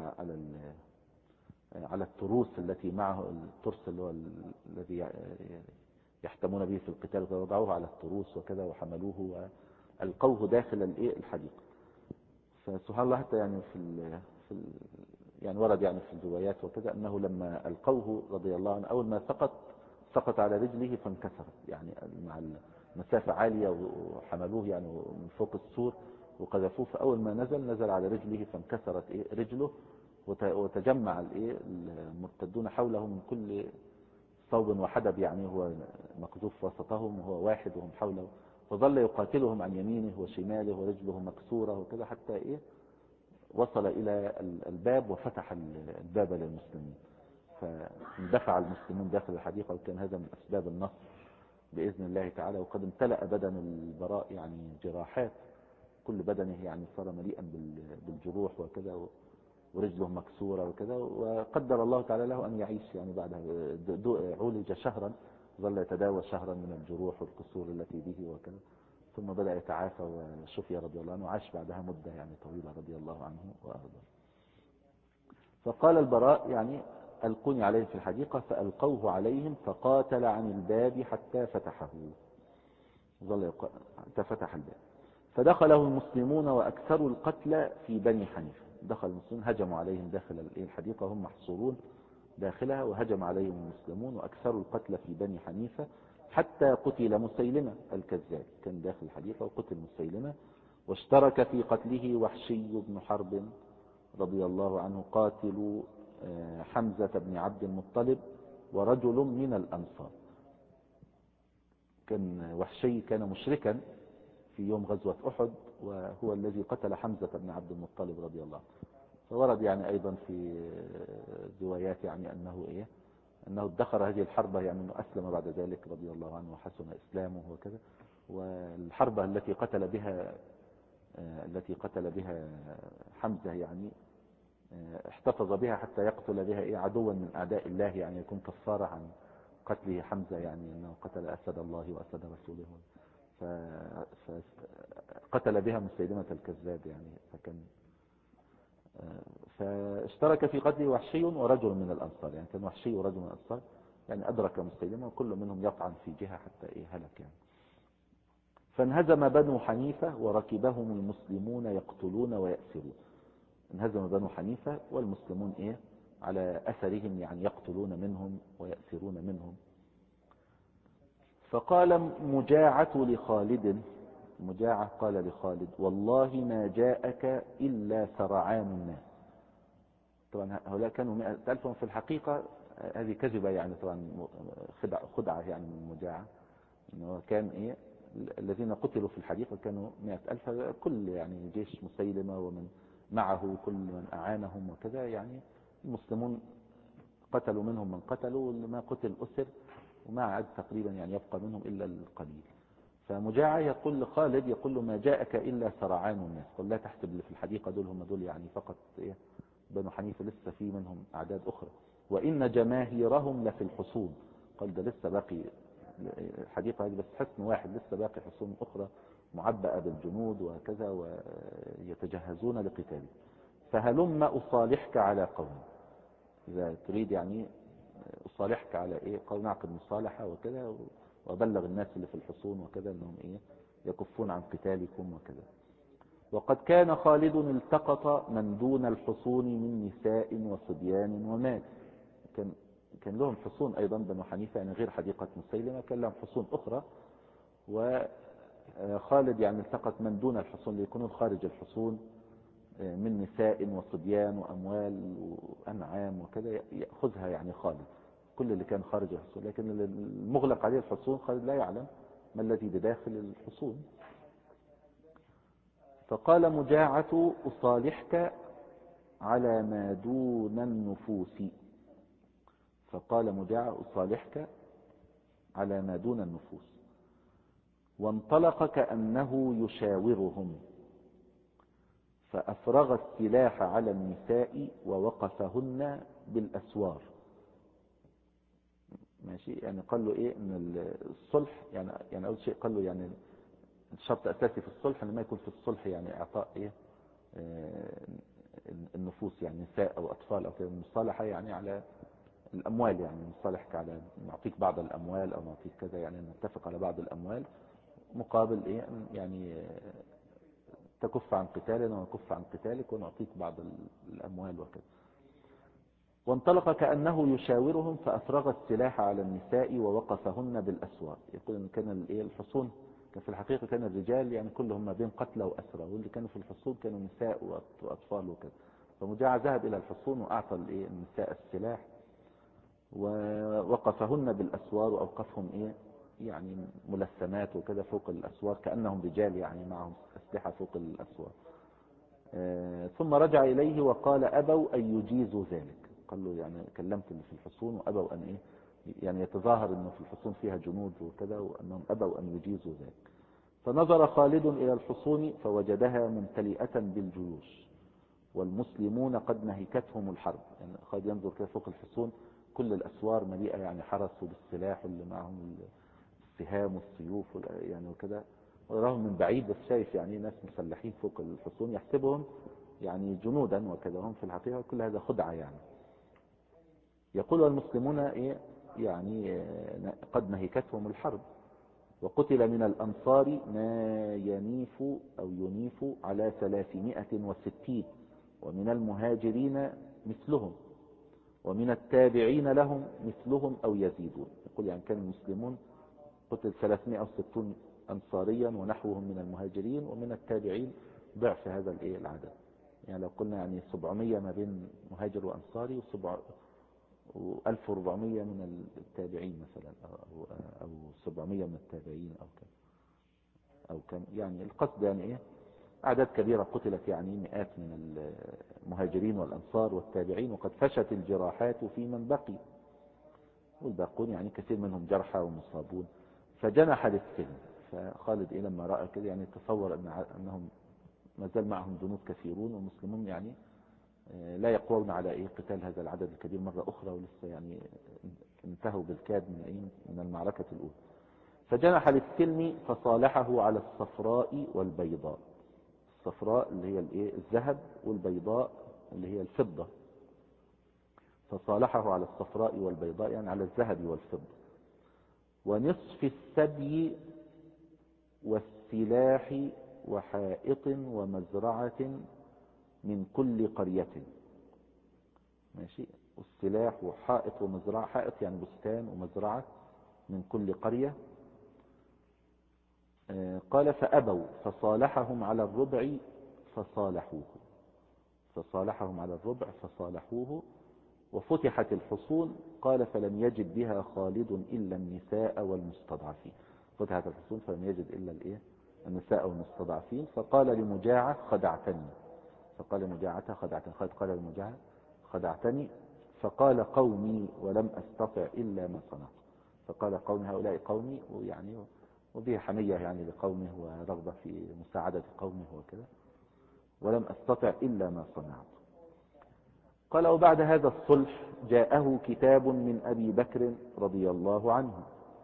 S1: على التروس التي معه، الترس اللي هو الذي يحتمون به في القتال، وضعوه على التروس وكذا وحملوه وألقوه داخل الحديقة. فسبحان الله حتى يعني يعني ورد يعني في الروايات وكذا أنه لما ألقوه رضي الله عنه أول ما سقط على رجله فانكسرت، يعني مسافة عالية وحملوه يعني من فوق السور وقذفوه. فأول ما نزل على رجله فانكسرت رجله، وتجمع المرتدون حوله من كل صوب وحدب، يعني هو مقذوف وسطهم وهو واحد وهم حوله، فظل يقاتلهم عن يمينه وشماله ورجله مكسورة وكذا حتى وصل إلى الباب وفتح الباب للمسلمين، فاندفع المسلمون داخل الحديقة، وكان هذا من أسباب النصر بإذن الله تعالى. وقد امتلأ بدن البراء يعني جراحات، كل بدنه يعني صار مليئا بالجروح وكذا، ورجله مكسورة وكذا، وقدر الله تعالى له أن يعيش يعني بعدها. عولج شهرا، ظل يتداوى شهرا من الجروح والكسور التي به وكذا، ثم بدأ يتعافى وشفي رضي الله عنه، وعاش بعدها مدة يعني طويلة رضي الله عنه وأرضاه. فقال البراء يعني ألقوني عليه في الحديقة، فألقوه عليهم فقاتل عن الباب حتى فتحه، حتى فتح الباب. فدخله المسلمون وأكثروا القتلى في بني حنيفة. دخل المسلمون هجموا عليهم داخل الحديقة، هم محصورون داخلها، وهجم عليهم المسلمون وأكثروا القتلى في بني حنيفة حتى قتل مسيلمة الكذاب، كان داخل الحديقة وقتل مسيلمة. واشترك في قتله وحشي بن حرب رضي الله عنه قاتل حمزة بن عبد المطلب ورجل من الأنصار. كان وحشي كان مشركا في يوم غزوة أحد، وهو الذي قتل حمزة بن عبد المطلب رضي الله عنه. فورد يعني أيضا في روايات يعني أنه ادخر هذه الحربة، يعني أنه أسلم بعد ذلك رضي الله عنه وحسن إسلامه وكذا. والحربة التي قتل بها حمزة يعني احتفظ بها حتى يقتل بها عدوا من أعداء الله، يعني يكون كفارة عن قتله حمزة، يعني أنه قتل أسد الله وأسد رسوله، فقتل بها مسيلمة الكذاب يعني. فاشترك في قتله وحشي ورجل من الأنصار، يعني كان وحشي ورجل من الأنصار، يعني أدرك مسيلمة وكل منهم يطعن في جهة حتى هلك يعني. فانهزم بنو حنيفة وركبهم المسلمون يقتلون ويأسرون. انهزم بنو حنيفة والمسلمون على أثرهم، يعني يقتلون منهم ويأسرون منهم. فقال مجاعة لخالد، مجاعة قال لخالد والله ما جاءك إلا سرعان الناس. طبعا هؤلاء كانوا 100,000 في الحقيقة، هذه كذبة يعني، طبعا خدعة يعني من مجاعة، إنه كان الذين قتلوا في الحديقة كانوا 100,000، كل يعني جيش مسيلمة ومن معه كل من أعانهم وكذا، يعني المسلمون قتلوا منهم من قتلوا، وما قتل أسر، وما عاد تقريبا يعني يبقى منهم إلا القليل. فمجاعة يقول لخالد، يقول له ما جاءك إلا سرعان الناس، قال لا تحسب اللي في الحديقة دول هم دول يعني فقط بنو حنيفة، لسه في منهم أعداد أخرى، وإن جماهيرهم لفي الحصون. قال ده لسه باقي الحديقة هذه بس حصن واحد، لسه باقي حصون أخرى معبأة بالجنود وكذا ويتجهزون لقتال. فهلم أصالحك على قوم، إذا تريد يعني أصالحك على قول نعقد مصالحة وكذا، وأبلغ الناس اللي في الحصون وكذا أنهم يكفون عن قتالكم وكذا. وقد كان خالد التقط من دون الحصون من نساء وصبيان ومال. كان لهم حصون أيضا بنو حنيفة، يعني غير حديقة مسيلمة كان لهم حصون أخرى، وخالد يعني التقط من دون الحصون ليكونوا خارج الحصون من نساء وصبيان وأموال وأنعام وكذا، يأخذها يعني خالد كل اللي كان خارج الحصون. لكن المغلق عليه الحصون خالد لا يعلم ما الذي بداخل الحصون. فقال مجاعة أصالحك على ما دون النفوس. فقال مجاعة أصالحك على ما دون النفوس. وانطلق كأنه يشاورهم، فأفرغ السلاح على النساء ووقفهن بالأسوار. ماشي، يعني قال له ان الصلح يعني اول شيء قال له يعني الشرط الاساسي في الصلح ان ما يكون في الصلح يعني اعطاء النفوس، يعني نساء او اطفال او كده. المصالحه يعني على الاموال، يعني نصالحك على نعطيك بعض الاموال او نعطيك كذا، يعني نتفق على بعض الاموال مقابل يعني تكف عن قتالنا ونكف عن قتالك ونعطيك بعض الاموال وكذا. وانطلق كأنه يشاورهم فأفرغ السلاح على النساء ووقفهن بالأسوار. يقول إن كان الحصون كان في الحقيقة كان الرجال يعني كلهم ما بين قتلى وأسرى، واللي كانوا في الحصون كانوا نساء وأطفال وكذا. فمجاع ذهب إلى الحصون وأعطى النساء السلاح ووقفهن بالأسوار، وأوقفهم يعني ملثمات وكذا فوق الأسوار كأنهم رجال يعني معهم أسلحة فوق الأسوار. ثم رجع إليه وقال أبوا أن يجيزوا ذلك. قال له يعني كلمت اللي في الحصون وأبوا أن يعني يتظاهر أنه في الحصون فيها جنود وكذا، وأنهم أبوا أن يجيزوا ذلك. فنظر خالد إلى الحصون فوجدها ممتلئة بالجيوش والمسلمون قد نهكتهم الحرب. يعني خالد ينظر كده فوق الحصون، كل الأسوار مليئة يعني حرس بالسلاح واللي معهم السهام والسيوف يعني وكذا، وراهم من بعيد بس شايف يعني ناس مسلحين فوق الحصون يحسبهم يعني جنودا وكذا، هم في الحقيقة كل هذا خدعة يعني. يقول والمسلمون يعني قد نهكتهم الحرب، وقتل من الأنصار ما ينيف على 360، ومن المهاجرين مثلهم، ومن التابعين لهم مثلهم أو يزيدون. يقول يعني كان المسلمون قتل 360 أنصاريا ونحوهم من المهاجرين، ومن التابعين ضعف هذا العدد. يعني لو قلنا يعني 700 ما بين مهاجر وأنصاري و1400 من التابعين مثلا، أو 700 من التابعين أو كم يعني القصد يعني أعداد كبيرة قتلت، يعني مئات من المهاجرين والأنصار والتابعين، وقد فشت الجراحات في من بقي، والباقون يعني كثير منهم جرحى ومصابون. فجنح للسلم. فخالد لما رأى كده يعني تصور أنهم ما زال معهم جنود كثيرون، والمسلمون يعني لا يقوون على قتال هذا العدد الكبير مرة أخرى، ولسه يعني انتهوا بالكاد من المعركة الأولى. فجنح للسلم فصالحه على الصفراء والبيضاء. الصفراء اللي هي الذهب، والبيضاء اللي هي الفضة. فصالحه على الصفراء والبيضاء يعني على الذهب والفضة، ونصف السبي والسلاح وحائط ومزرعة من كل قرية. ماشي. والسلاح وحائط ومزرعة، حائط يعني بستان ومزرعة من كل قرية. قال فأبوا فصالحهم على الربع فصالحوه وفتحت الحصون. قال فلم يجد بها خالد إلا النساء والمستضعفين. فتحت الحصون فلم يجد إلا النساء والمستضعفين. فقال لمجاعة خدعتني. قال لمجاعة خدعتني. فقال قومي ولم أستطع إلا ما صنعت. فقال قومي هؤلاء قومي، ويعني وبه حمية يعني لقومه ورغبة في مساعدة قومه وكذا. ولم أستطع إلا ما صنعت. قال وبعد هذا الصلح جاءه كتاب من أبي بكر رضي الله عنه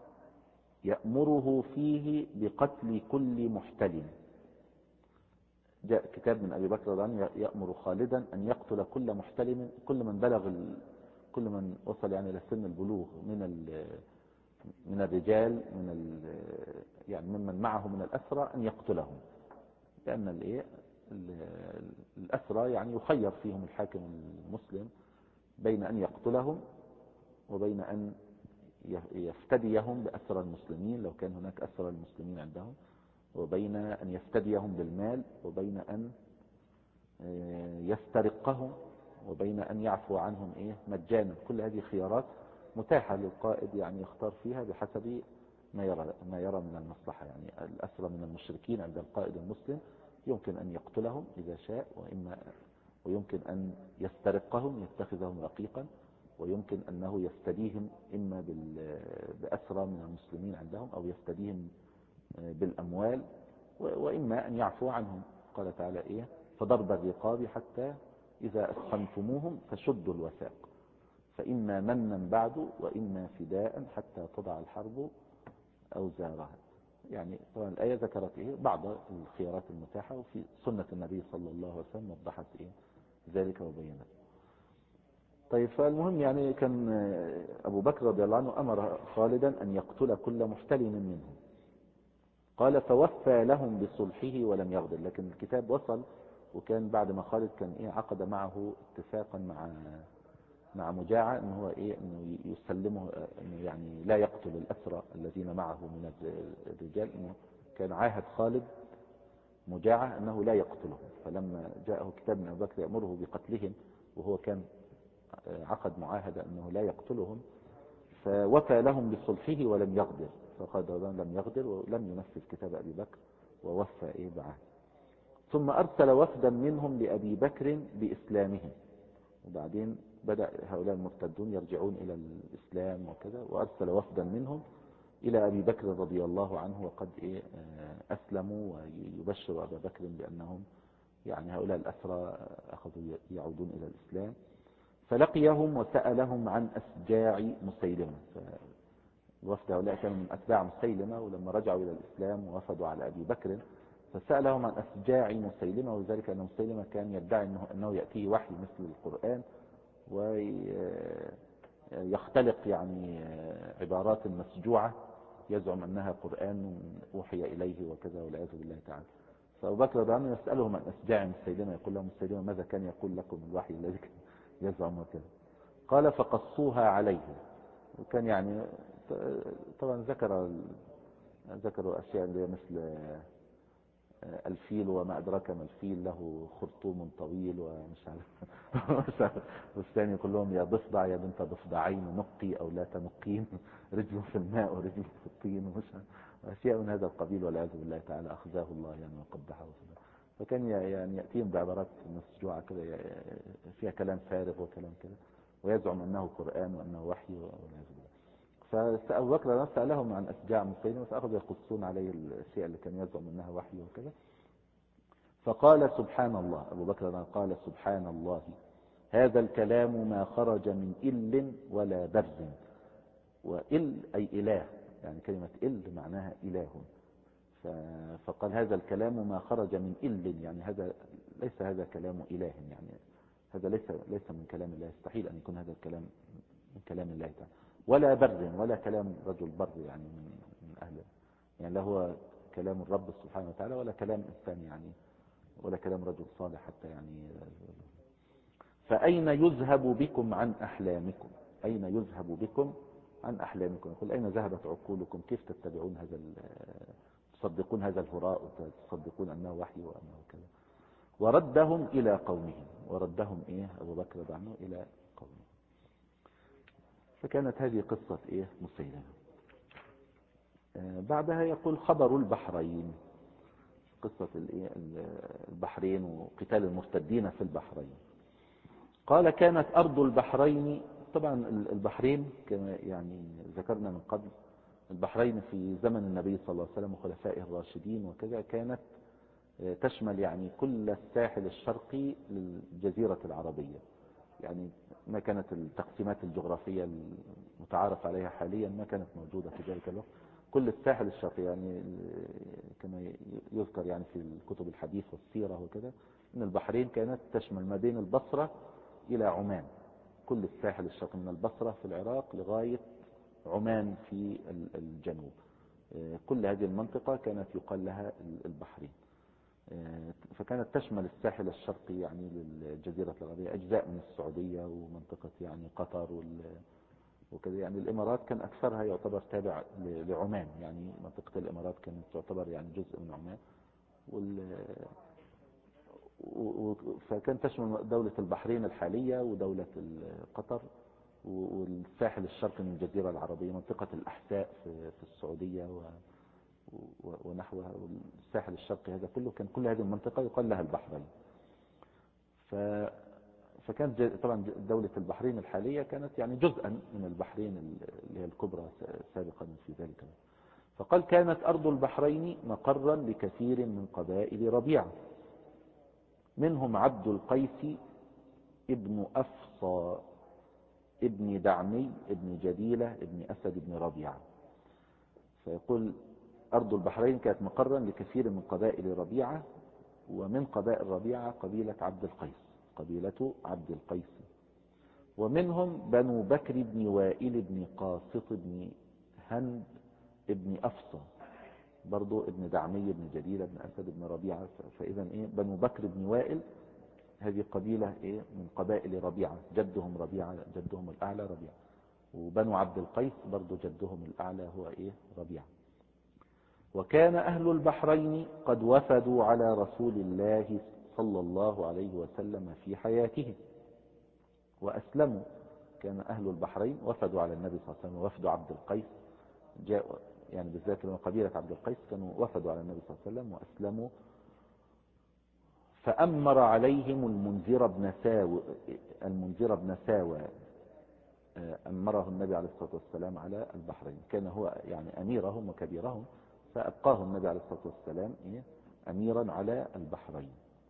S1: يأمره فيه بقتل كل محتلم. جاء كتاب من أبي بكر رضي الله عنه يأمر خالدا أن يقتل كل محتلم، كل من وصل يعني إلى سن البلوغ من الرجال يعني ممن معه من الأسرى أن يقتلهم، لأن الأسرى يعني يخير فيهم الحاكم المسلم بين أن يقتلهم وبين أن يفتديهم بأسرى المسلمين لو كان هناك أسرى المسلمين عندهم، وبين أن يفتديهم بالمال، وبين أن يسترقهم، وبين أن يعفو عنهم مجانا. كل هذه خيارات متاحة للقائد يعني يختار فيها بحسب ما يرى من المصلحة. يعني الأسرى من المشركين عند القائد المسلم يمكن أن يقتلهم إذا شاء، ويمكن أن يسترقهم يتخذهم رقيقا، ويمكن أنه يفتديهم إما بأسرى من المسلمين عندهم، أو يفتديهم بالأموال، وإما أن يعفو عنهم. قال تعالى فضرب الرقاب حتى إذا أثخنتموهم فشدوا الوثاق فإما منا بعد وإما فداء حتى تضع الحرب أوزارها. يعني طبعا الآية ذكرت بعض الخيارات المتاحة، وفي سنة النبي صلى الله عليه وسلم وضحت ذلك وبينت. طيب فالمهم يعني كان أبو بكر رضي الله عنه أمر خالدا أن يقتل كل محتلم منهم. قال فوفى لهم بصلحه ولم يغدر. لكن الكتاب وصل، وكان بعد ما خالد كان عقد معه اتفاقا مع مجاعة إنه هو إيه، إنه يسلمه، إنه يعني لا يقتل الأسرى الذين معه من الرجال، إنه كان عاهد خالد مجاعة أنه لا يقتلهم. فلما جاءه كتاب من أبي بكر يأمره بقتلهم، وهو كان عقد معاهدة أنه لا يقتلهم، فوفى لهم بصلحه ولم يغدر، فقال لم يغدر ولم ينفذ كتاب أبي بكر ووفى إيه بعهد. ثم أرسل وفدا منهم لأبي بكر بإسلامهم، وبعدين بدأ هؤلاء المرتدون يرجعون إلى الإسلام وكذا، وأرسل وفدا منهم إلى أبي بكر رضي الله عنه وقد إيه أسلموا، ويبشر أبا بكر بأنهم يعني هؤلاء الأسرى أخذوا يعودون إلى الإسلام. فلقيهم وسألهم عن أسجاع مسيلمة. الوفد هؤلاء كانوا من أتباع مسيلمة، ولما رجعوا إلى الإسلام ووفدوا على أبي بكر فسألهم عن أسجاع مسيلمة، وذلك أن مسيلمة كان يدعي أنه يأتيه وحي مثل القرآن، ويختلق يعني عبارات مسجوعة يزعم أنها قرآن أوحي إليه وكذا، والعياذ بالله تعالى. فأبو بكر رضي الله عنه يسألهم عن أسجاع مسيلمة، يقول لهم مسيلمة ماذا كان يقول لكم الوحي الذي يزعم وكذا؟ قال فقصوها عليه. وكان يعني طبعا ذكروا أشياء اللي مثل الفيل وما أدراك ما الفيل، له خرطوم طويل ومش عارف والثاني يقول لهم يا ضفدع يا بنت ضفدعين نقي أو لا تنقين، رجل في الماء ورجل في الطين، ومش أشياء من هذا القبيل، والعياذ بالله تعالى أخزاه الله يعني وقبحه. فكان يعني يأتيهم بعبارات مسجوعة كده فيها كلام فارغ وكلام كده، ويزعم أنه قرآن وأنه وحي، والعياذ بالله. فأبو بكر سألهم عن أسجاع مسيلمة، فأخذوا يقصون عليه الأشياء اللي كان يزعم أنها وحي وكذا. فقال سبحان الله، أبو بكر قال سبحان الله، هذا الكلام ما خرج من إل ولا برز. وإل أي إله، يعني كلمة إل معناها إله. فقال هذا الكلام ما خرج من إل، يعني هذا ليس هذا كلام إله، يعني هذا ليس من كلام الله، يستحيل أن يكون هذا الكلام من كلام الله تعالى. ولا بر، ولا كلام رجل بر يعني من أهل، يعني لا هو كلام الرب سبحانه وتعالى ولا كلام إنسان، يعني ولا كلام رجل صالح حتى يعني. فأين يذهب بكم عن أحلامكم؟ أين يذهب بكم عن أحلامكم؟ يقول أين ذهبت عقولكم؟ كيف تتبعون تصدقون هذا الهراء وتصدقون أنه وحي وأنه كذا؟ وردهم إلى قومهم. وردهم إيه أبو بكر رضي عنه إلى قومهم. فكانت هذه قصة إيه مسيلمة. بعدها يقول خبر البحرين، قصة البحرين وقتال المرتدين في البحرين. قال كانت أرض البحرين، طبعا البحرين كما يعني ذكرنا من قبل، البحرين في زمن النبي صلى الله عليه وسلم وخلفائه الراشدين وكذا كانت تشمل يعني كل الساحل الشرقي للجزيرة العربية، يعني ما كانت التقسيمات الجغرافية المتعارف عليها حاليا ما كانت موجودة في ذلك الوقت. كل الساحل الشرقي يعني كما يذكر يعني في الكتب الحديث والسيرة وكذا، ان البحرين كانت تشمل ما بين البصرة الى عمان، كل الساحل الشرقي من البصرة في العراق لغاية عمان في الجنوب، كل هذه المنطقة كانت يقال لها البحرين. فكانت تشمل الساحل الشرقي يعني للجزيرة العربية، أجزاء من السعودية ومنطقة يعني قطر وكذا. يعني الإمارات كان أكثرها يعتبر تابع لعمان، يعني منطقة الإمارات كانت تعتبر يعني جزء من عمان، فكان تشمل دولة البحرين الحالية ودولة قطر والساحل الشرقي من الجزيرة العربية، منطقة الأحساء في السعودية ونحوها، والساحل الشرقي هذا كله كان كل هذه المنطقة يقال لها البحرين. فكانت طبعا دولة البحرين الحالية كانت يعني جزءا من البحرين اللي هي الكبرى سابقا في ذلك. فقال كانت أرض البحرين مقرا لكثير من قبائل ربيعة، منهم عبد القيس ابن أفصى ابن دعمي ابن جديلة ابن أسد ابن ربيعة. فيقول أرض البحرين كانت مقرا لكثير من قبائل ربيعة، ومن قبائل ربيعة قبيلة عبد القيس، قبيلة عبد القيس، ومنهم بنو بكر بن وائل بن قاسط بن هند ابن أفصى، برضو ابن دعمي ابن جديلة ابن أسد ابن ربيعة. فإذا إيه بنو بكر بن وائل هذه قبيلة إيه من قبائل ربيعة، جدهم ربيعة، جدهم الأعلى ربيعة. وبنو عبد القيس برضو جدهم الأعلى هو إيه ربيعة. وكان أهل البحرين قد وفدوا على رسول الله صلى الله عليه وسلم في حياته وأسلموا. كان أهل البحرين وفدوا على النبي صلى الله عليه وسلم، وفد عبد القيس جاء يعني بالذات من قبيلة عبد القيس كانوا وفدوا على النبي صلى الله عليه وسلم وأسلموا. فأمر عليهم المنذر بن ساوى أمره النبي عليه الصلاة والسلام على البحرين، كان هو يعني أميرهم وكبيرهم، فأبقاه النبي عليه الصلاة والسلام أميرا على البحرين.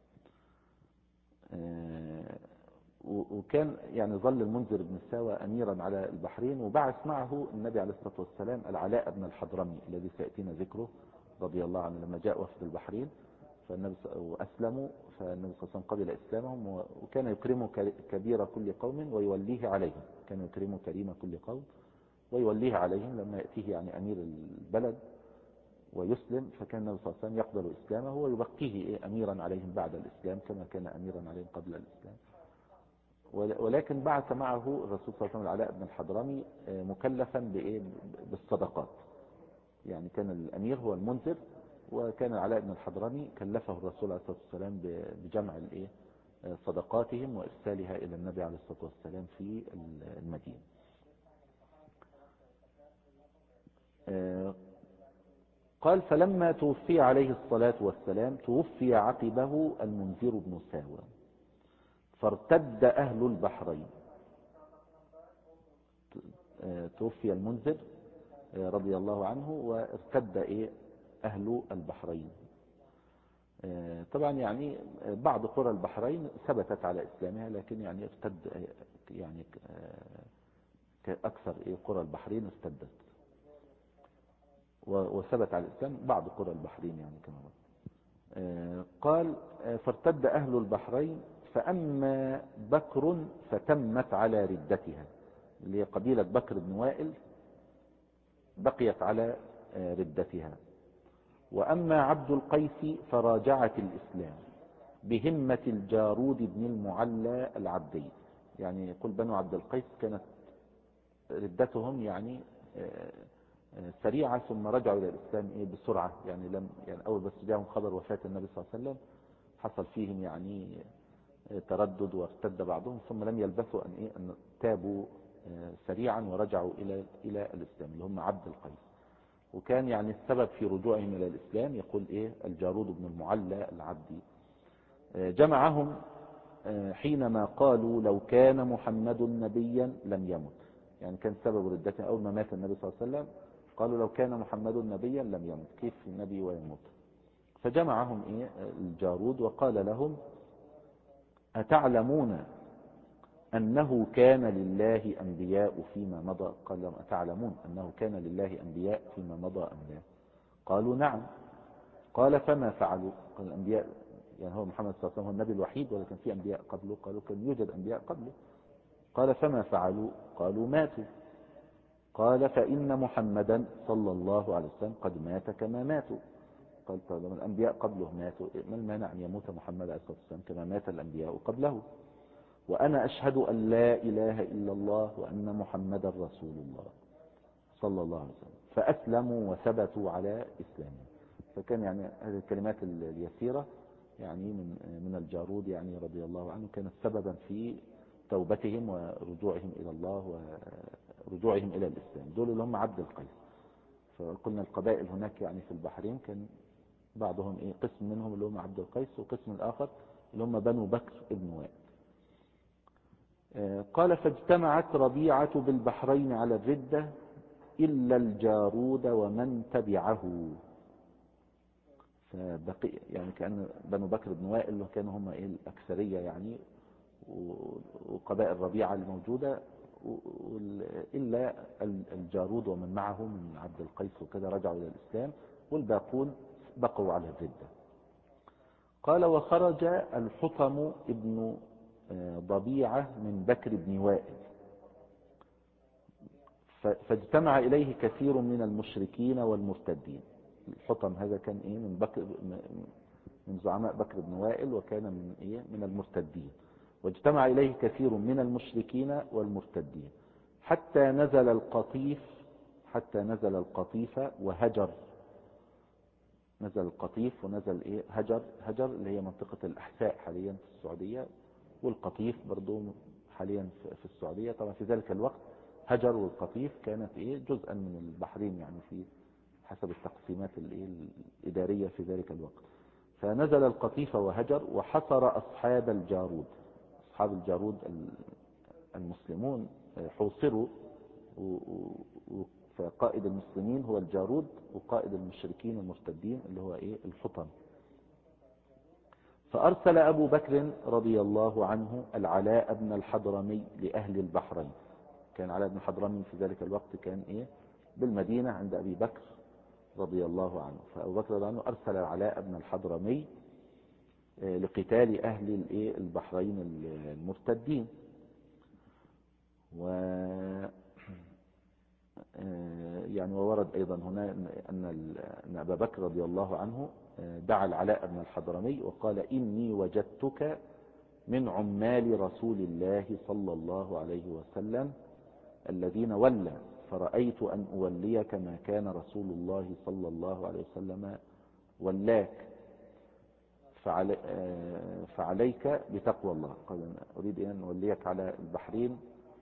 S1: وكان يعني ظل المنذر بن ساوى أميرا على البحرين، وبعث معه النبي عليه الصلاة والسلام العلاء بن الحضرمي الذي سيأتينا ذكره رضي الله عنه، لما جاء وفد البحرين وأسلموا، فالنبي صلى الله عليه وسلم قبل إسلامهم، وكان يكرم كبير كل قوم ويوليه عليهم، كان يكرم كريم كل قوم ويوليه عليهم لما يأتيه يعني أمير البلد ويسلم، فكان النبي صلى الله عليه وسلم يقبل إسلامه ويبقيه أميرا عليهم بعد الإسلام كما كان أميرا عليهم قبل الإسلام. ولكن بعث معه الرسول صلى الله عليه وسلم العلاء بن الحضرمي مكلفا بالصدقات، يعني كان الأمير هو المنذر، وكان العلاء بن الحضرمي كلفه الرسول عليه الصلاة والسلام بجمع صدقاتهم وإرسالها إلى النبي عليه الصلاة والسلام في المدينة. قال فلما توفي عليه الصلاة والسلام توفي عقبه المنذر بن ساوى فارتد أهل البحرين. توفي المنذر رضي الله عنه وارتد أهل البحرين. طبعا يعني بعض قرى البحرين ثبتت على إسلامها، لكن يعني ارتد يعني أكثر قرى البحرين ارتدت، وثبت على الإسلام بعض قرى البحرين يعني كما قال فارتد أهل البحرين، فأما بكر فتمت على ردتها، اللي هي قبيلة بكر بن وائل بقيت على ردتها. وأما عبد القيس فراجعت الإسلام بهمة الجارود بن المعلى العبدي. يعني يقول بنو عبد القيس كانت ردتهم يعني سريعة، ثم رجعوا إلى الإسلام بسرعة، يعني أول بس جاءهم خبر وفاة النبي صلى الله عليه وسلم حصل فيهم يعني تردد وارتد بعضهم، ثم لم يلبثوا أن تابوا سريعا ورجعوا إلى الإسلام اللي هم عبد القيس. وكان يعني السبب في رجوعهم إلى الإسلام يقول الجارود بن المعلى العبدي جمعهم حينما قالوا لو كان محمد نبيا لم يمت. يعني كان سبب ردته أول ما مات النبي صلى الله عليه وسلم قالوا لو كان محمد نبيا لم يمت، كيف النبي ويموت؟ فجمعهم الجارود وقال لهم أتعلمون أنه كان لله أنبياء فيما مضى؟ قال لهم أتعلمون أنه كان لله أنبياء فيما مضى أم لا؟ قالوا نعم. قال فما فعلوا؟ قال الأنبياء يعني هو محمد صلى الله عليه وسلم هو النبي الوحيد ولا كان في أنبياء قبله؟ قالوا كان يوجد أنبياء قبله. قال فما فعلوا؟ قالوا ماتوا. قال فإن محمدا صلى الله عليه وسلم قد مات كما ماتوا. قال طيب لما الأنبياء قبله ماتوا ما المانع أن يموت محمد عليه الصلاة والسلام كما مات الأنبياء قبله؟ وأنا أشهد أن لا إله إلا الله وأن محمدا رسول الله صلى الله عليه وسلم. فأسلموا وثبتوا على إسلامهم. فكان يعني هذه الكلمات اليسيرة يعني من الجارود يعني رضي الله عنه كانت سببا في توبتهم ورجوعهم إلى الله ورجوعهم إلى الإسلام. دول اللي هم عبد القيس. فقلنا القبائل هناك يعني في البحرين كان بعضهم قسم منهم اللي هم عبد القيس، وقسم الآخر اللي هم بنو بكر ابن وائل. قال فاجتمعت ربيعة بالبحرين على الردة إلا الجارود ومن تبعه. فبقي يعني كأن بنو بكر بن وائل كانوا هم الأكثرية يعني، وقبائل ربيعة الموجودة، إلا الجارود ومن معه من عبد القيس وكذا رجعوا إلى الإسلام، والباقون بقوا على الردة. قال وخرج الحطم ابن ضبيعة من بكر بن وائل فاجتمع إليه كثير من المشركين والمرتدين. الحطم هذا كان من بكر من زعماء بكر بن وائل، وكان من المرتدين، واجتمع إليه كثير من المشركين والمرتدين حتى نزل القطيف وهجر. نزل القطيف ونزل هجر اللي هي منطقة الأحساء حاليا في السعودية، والقطيف برضو حاليا في السعودية. طبعا في ذلك الوقت هجر والقطيف كانت جزءا من البحرين، يعني في حسب التقسيمات الإدارية في ذلك الوقت. فنزل القطيف وهجر وحصر أصحاب الجارود. أصحاب الجارود المسلمون حوصروا، فقائد المسلمين هو الجارود، وقائد المشركين المرتدين اللي هو الحطم. فأرسل أبو بكر رضي الله عنه العلاء بن الحضرمي لأهل البحرين. كان علاء بن الحضرمي في ذلك الوقت كان بالمدينة عند أبي بكر رضي الله عنه. فأبو بكر رضي الله عنه أرسل العلاء بن الحضرمي لقتال أهل البحرين المرتدين. وورد أيضا هنا أن أبا بكر رضي الله عنه دعا العلاء بن الحضرمي وقال: إني وجدتك من عمال رسول الله صلى الله عليه وسلم الذين ولى، فرأيت أن أوليك ما كان رسول الله صلى الله عليه وسلم ولاك، فعليك بتقوى الله. قال: أريد أن أوليك على البحرين،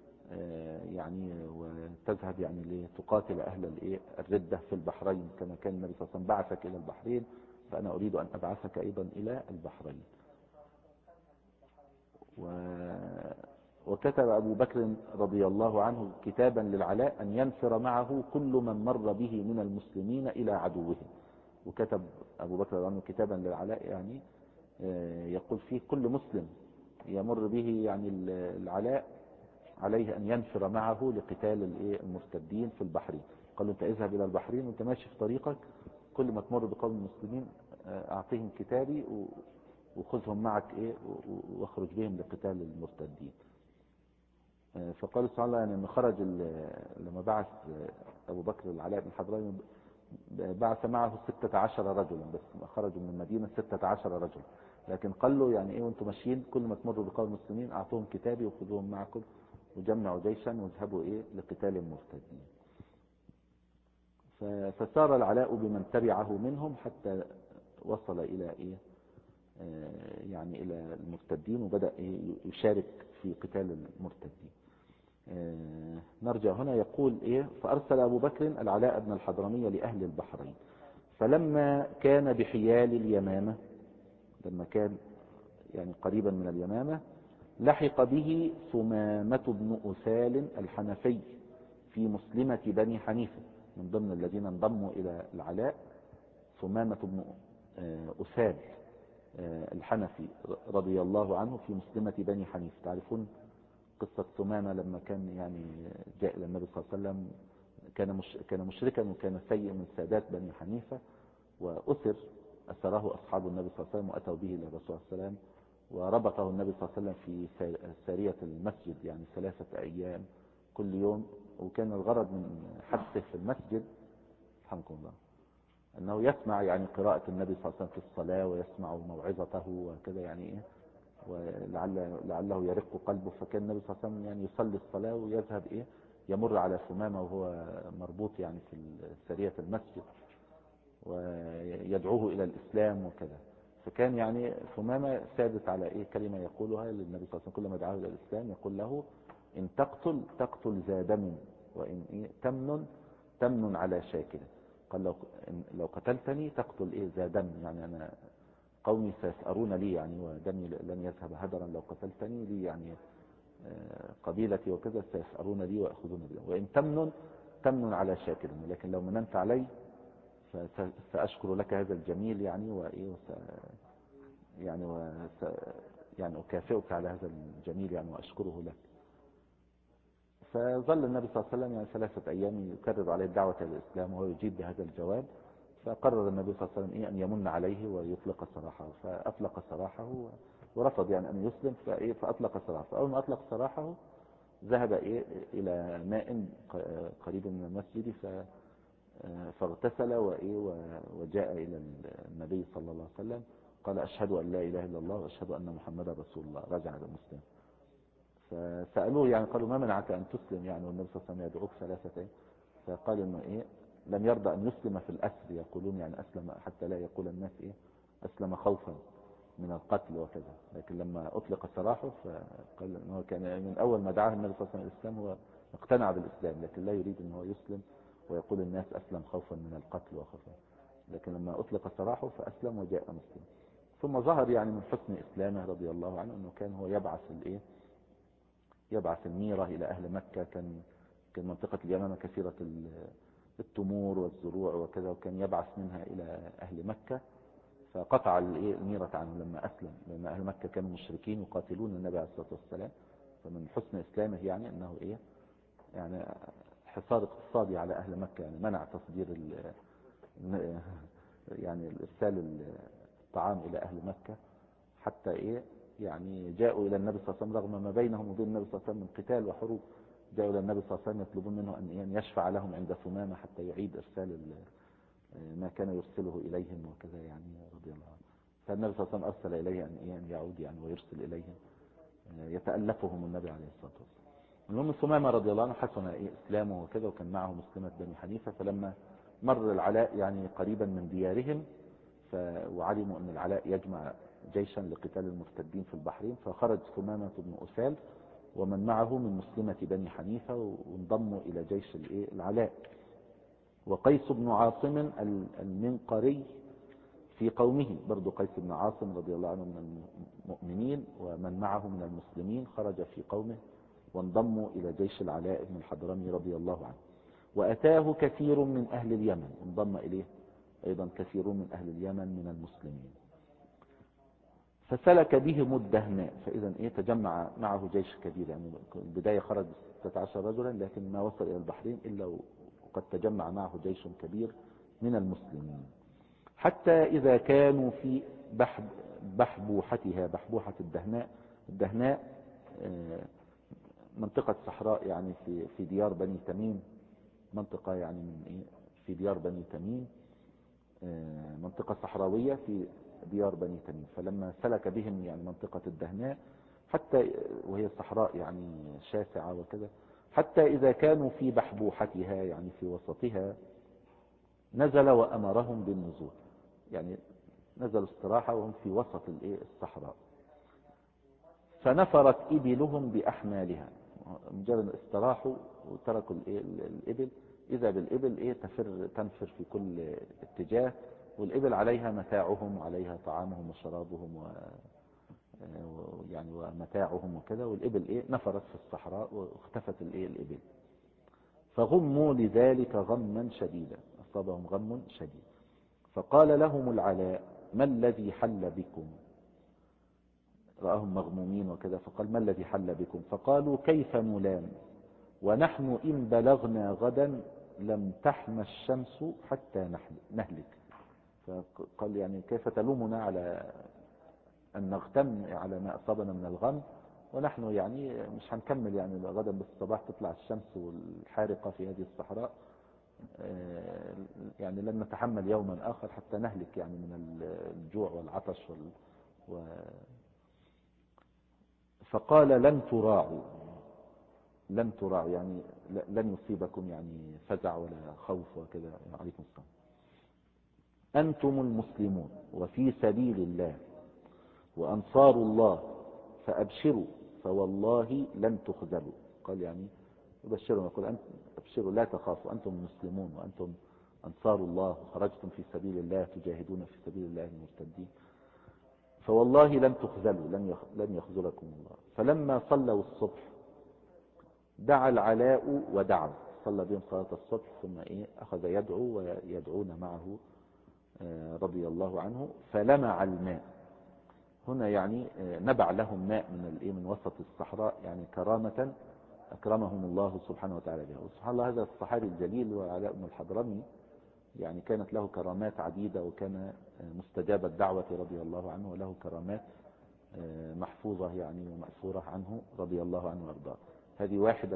S1: وتذهب لتقاتل أهل الردة في البحرين، كما كان النبي صلى الله عليه وسلم بعثك إلى البحرين، فأنا أريد أن أبعثك أيضا إلى البحرين. وكتب أبو بكر رضي الله عنه كتابا للعلاء أن ينفر معه كل من مر به من المسلمين إلى عدوه. وكتب أبو بكر رضي الله عنه كتابا للعلاء يقول فيه كل مسلم يمر به العلاء عليه أن ينفر معه لقتال المرتدين في البحرين. قال له: أنت اذهب إلى البحرين وأنت ماشي في طريقك، كل ما تمر بقوم المسلمين أعطيهم كتابي وخذهم معك واخرج بهم لقتال المرتدين. فقال صلى الله عليه وسلم أنه خرج لما بعث أبو بكر العلاء بن الحضرمي بعث معه 16 رجلا، بس خرجوا من المدينة 16 رجلا، لكن قال له وانتم ماشيين كل ما تمروا بقوم المسلمين أعطوهم كتابي وخذوهم معكم وجمعوا جيشا واذهبوا لقتال المرتدين. فسار العلاء بمن تبعه منهم حتى وصل إلى إلى المرتدين، وبدأ يشارك في قتال المرتدين. نرجع هنا. يقول فأرسل أبو بكر العلاء بن الحضرمي لأهل البحرين، فلما كان بحيال اليمامة، لما كان قريبا من اليمامة، لحق به ثمامة بن أسال الحنفي في مسلمة بني حنيفة. من ضمن الذين انضموا إلى العلاء ثمامة بن أسال الحنفي رضي الله عنه في مسلمة بني حنيفة. تعرفون قصة ثمامة لما كان جاء إلى النبي صلى الله عليه وسلم، كان مشركا وكان سيء من سادات بني حنيفة، أسره أصحاب النبي صلى الله عليه وسلم وأتوا به إلى الرسول صلى الله عليه وسلم، وربطه النبي صلى الله عليه وسلم في سارية المسجد 3 أيام كل يوم. وكان الغرض من حبسه في المسجد رحمكم الله أنه يسمع قراءة النبي صلى الله عليه وسلم في الصلاة، ويسمع موعظته وكذا ولعله يرق قلبه. فكان النبي صلى الله عليه وسلم يصلي الصلاة ويذهب يمر على ثمامة وهو مربوط في سارية المسجد ويدعوه إلى الإسلام وكذا. فكان ثمامة ثابت على كلمة يقولها للنبي صلى الله عليه وسلم كلما دعاه إلى الإسلام، يقول له: إن تقتل ذا دم، وإن تمن على شاكر. قال: لو قتلتني تقتل ذا دم، أنا قومي سيسأرون لي ودمي لن يذهب هدرا لو قتلتني لي، قبيلتي وكذا سيسأرون لي ويأخذون بي. وإن تمن على شاكر، لكن لو مننت علي سأشكر لك هذا الجميل أكافئك على هذا الجميل وأشكره لك. فظل النبي صلى الله عليه وسلم 3 أيام يكرر عليه الدعوة إلى الإسلام وهو يجيب بهذا الجواب. فقرر النبي صلى الله عليه وسلم أن يمن عليه ويطلق سراحه، فأطلق سراحه ورفض أن يسلم، فأطلق سراحه. فأول ما أطلق سراحه ذهب إلى ماء قريب من المسجد فاغتسل وجاء إلى النبي صلى الله عليه وسلم قال أشهد أن لا إله إلا الله وأشهد أن محمدا رسول الله، رجع مسلم. فسألوه يعني قالوا ما منعك أن تسلم يعني والنبي صلى الله عليه وسلم يدعوك ثلاثة؟ فقال إنه إيه لم يرضى أن يسلم في الأسر، يقولون يعني أسلم حتى لا يقول الناس إيه أسلم خوفا من القتل وكذا، لكن لما أطلق سراحه فقال إنه كان من أول ما دعاه النبي صلى الله عليه وسلم الإسلام هو اقتنع بالإسلام، لكن لا يريد أنه يسلم ويقول الناس أسلم خوفا من القتل وخوفا، لكن لما أطلق سراحه فأسلم وجاء مسلم. ثم ظهر يعني من حسن إسلامه رضي الله عنه أنه كان هو يبعث الميرة إلى أهل مكة. كان منطقة اليمامة كثيرة التمور والزروع وكذا، وكان يبعث منها إلى أهل مكة، فقطع الميرة عنه لما أسلم، لأن أهل مكة كانوا مشركين يقاتلون النبي عليه الصلاة والسلام. فمن حسن إسلامه يعني أنه يعني حصار اقتصادي على أهل مكة، يعني منع تصدير يعني الإرسال الطعام إلى أهل مكة، حتى يعني جاءوا إلى النبي صلى الله عليه وسلم رغم ما بينهم وبين النبي صلى الله عليه وسلم من قتال وحروب، جاءوا إلى النبي صلى الله عليه وسلم يطلبون منه أن يشفع لهم عند ثمامة حتى يعيد إرسال ما كان يرسله إليهم وكذا يعني رضي الله عنه. فالنبي صلى الله عليه وسلم أرسل إليه أن يعود يعني ويرسل إليهم يتألفهم النبي عليه الصلاة والسلام. المهم ثمامة رضي الله عنه حسن إسلامه وكذا، وكان معه مسلمة بني حنيفة، فلما مر العلاء يعني قريبا من ديارهم وعلموا أن العلاء يجمع جيشا لقتال المرتدين في البحرين، فخرج ثمامة بن أسال ومن معه من مسلمة بني حنيفة وانضموا إلى جيش العلاء. وقيس بن عاصم المنقري في قومه، برضو قيس بن عاصم رضي الله عنه من المؤمنين ومن معه من المسلمين خرج في قومه وانضموا إلى جيش العلاء بن الحضرمي رضي الله عنه. وأتاه كثير من أهل اليمن، انضم إليه أيضا كثير من أهل اليمن من المسلمين، فسلك بهم الدهماء. فإذا تجمع معه جيش كبير، يعني البداية خرج 16 رجلا، لكن ما وصل إلى البحرين إلا وقد تجمع معه جيش كبير من المسلمين، حتى إذا كانوا في بحبوحتها. بحبوحة الدهناء منطقة صحراء يعني في ديار بني تميم، منطقة يعني من في ديار بني تميم، منطقة صحراوية في ديار بني تميم. فلما سلك بهم يعني منطقة الدهناء حتى وهي صحراء يعني شاسعة وكذا، حتى إذا كانوا في بحبوحتها يعني في وسطها نزل وأمرهم بالنزول، يعني نزلوا استراحة وهم في وسط الصحراء. فنفرت إبلهم بأحمالها، مجرد استراحوا وتركوا الإبل، إذا بالإبل تنفر في كل اتجاه، والإبل عليها متاعهم وعليها طعامهم وشرابهم يعني ومتاعهم وكذا، والإبل نفرت في الصحراء واختفت الإبل. فغموا لذلك غما شديدا، أصابهم غم شديد. فقال لهم العلاء ما الذي حل بكم؟ رأهم مغمومين وكذا، فقال ما الذي حل بكم؟ فقالوا كيف نلام ونحن إن بلغنا غدا لم تحمى الشمس حتى نهلك. فقال يعني كيف تلومنا على أن نغتم على ما أصابنا من الغم، ونحن يعني مش هنكمل يعني غدا بالصباح تطلع الشمس والحارقة في هذه الصحراء، يعني لن نتحمل يوما آخر حتى نهلك يعني من الجوع والعطش فقال لن تراعوا يعني لن يصيبكم يعني فزع ولا خوف وكذا. عليكم السلام. أنتم المسلمون وفي سبيل الله وأنصار الله، فأبشروا فوالله لن تخذلوا. قال يعني يبشرهم يقول أبشروا لا تخافوا، أنتم المسلمون وأنتم أنصار الله وخرجتم في سبيل الله تجاهدون في سبيل الله المرتدين، فوالله لن تخذلوا، لن يخذلكم الله. فلما صلوا الصبح دعا العلاء ودعوا، صلى بهم صلاة الصبح ثم أخذ يدعو ويدعون معه رضي الله عنه. فلمع الماء، هنا يعني نبع لهم ماء من وسط الصحراء، يعني كرامة أكرمهم الله سبحانه وتعالى بها. وسبحان الله هذا الصحابي الجليل وعلاء بن الحضرمي يعني كانت له كرامات عديدة، وكان مستجاب الدعوة رضي الله عنه، وله كرامات محفوظة يعني ومأثورة عنه رضي الله عنه وارضاه. هذه واحدة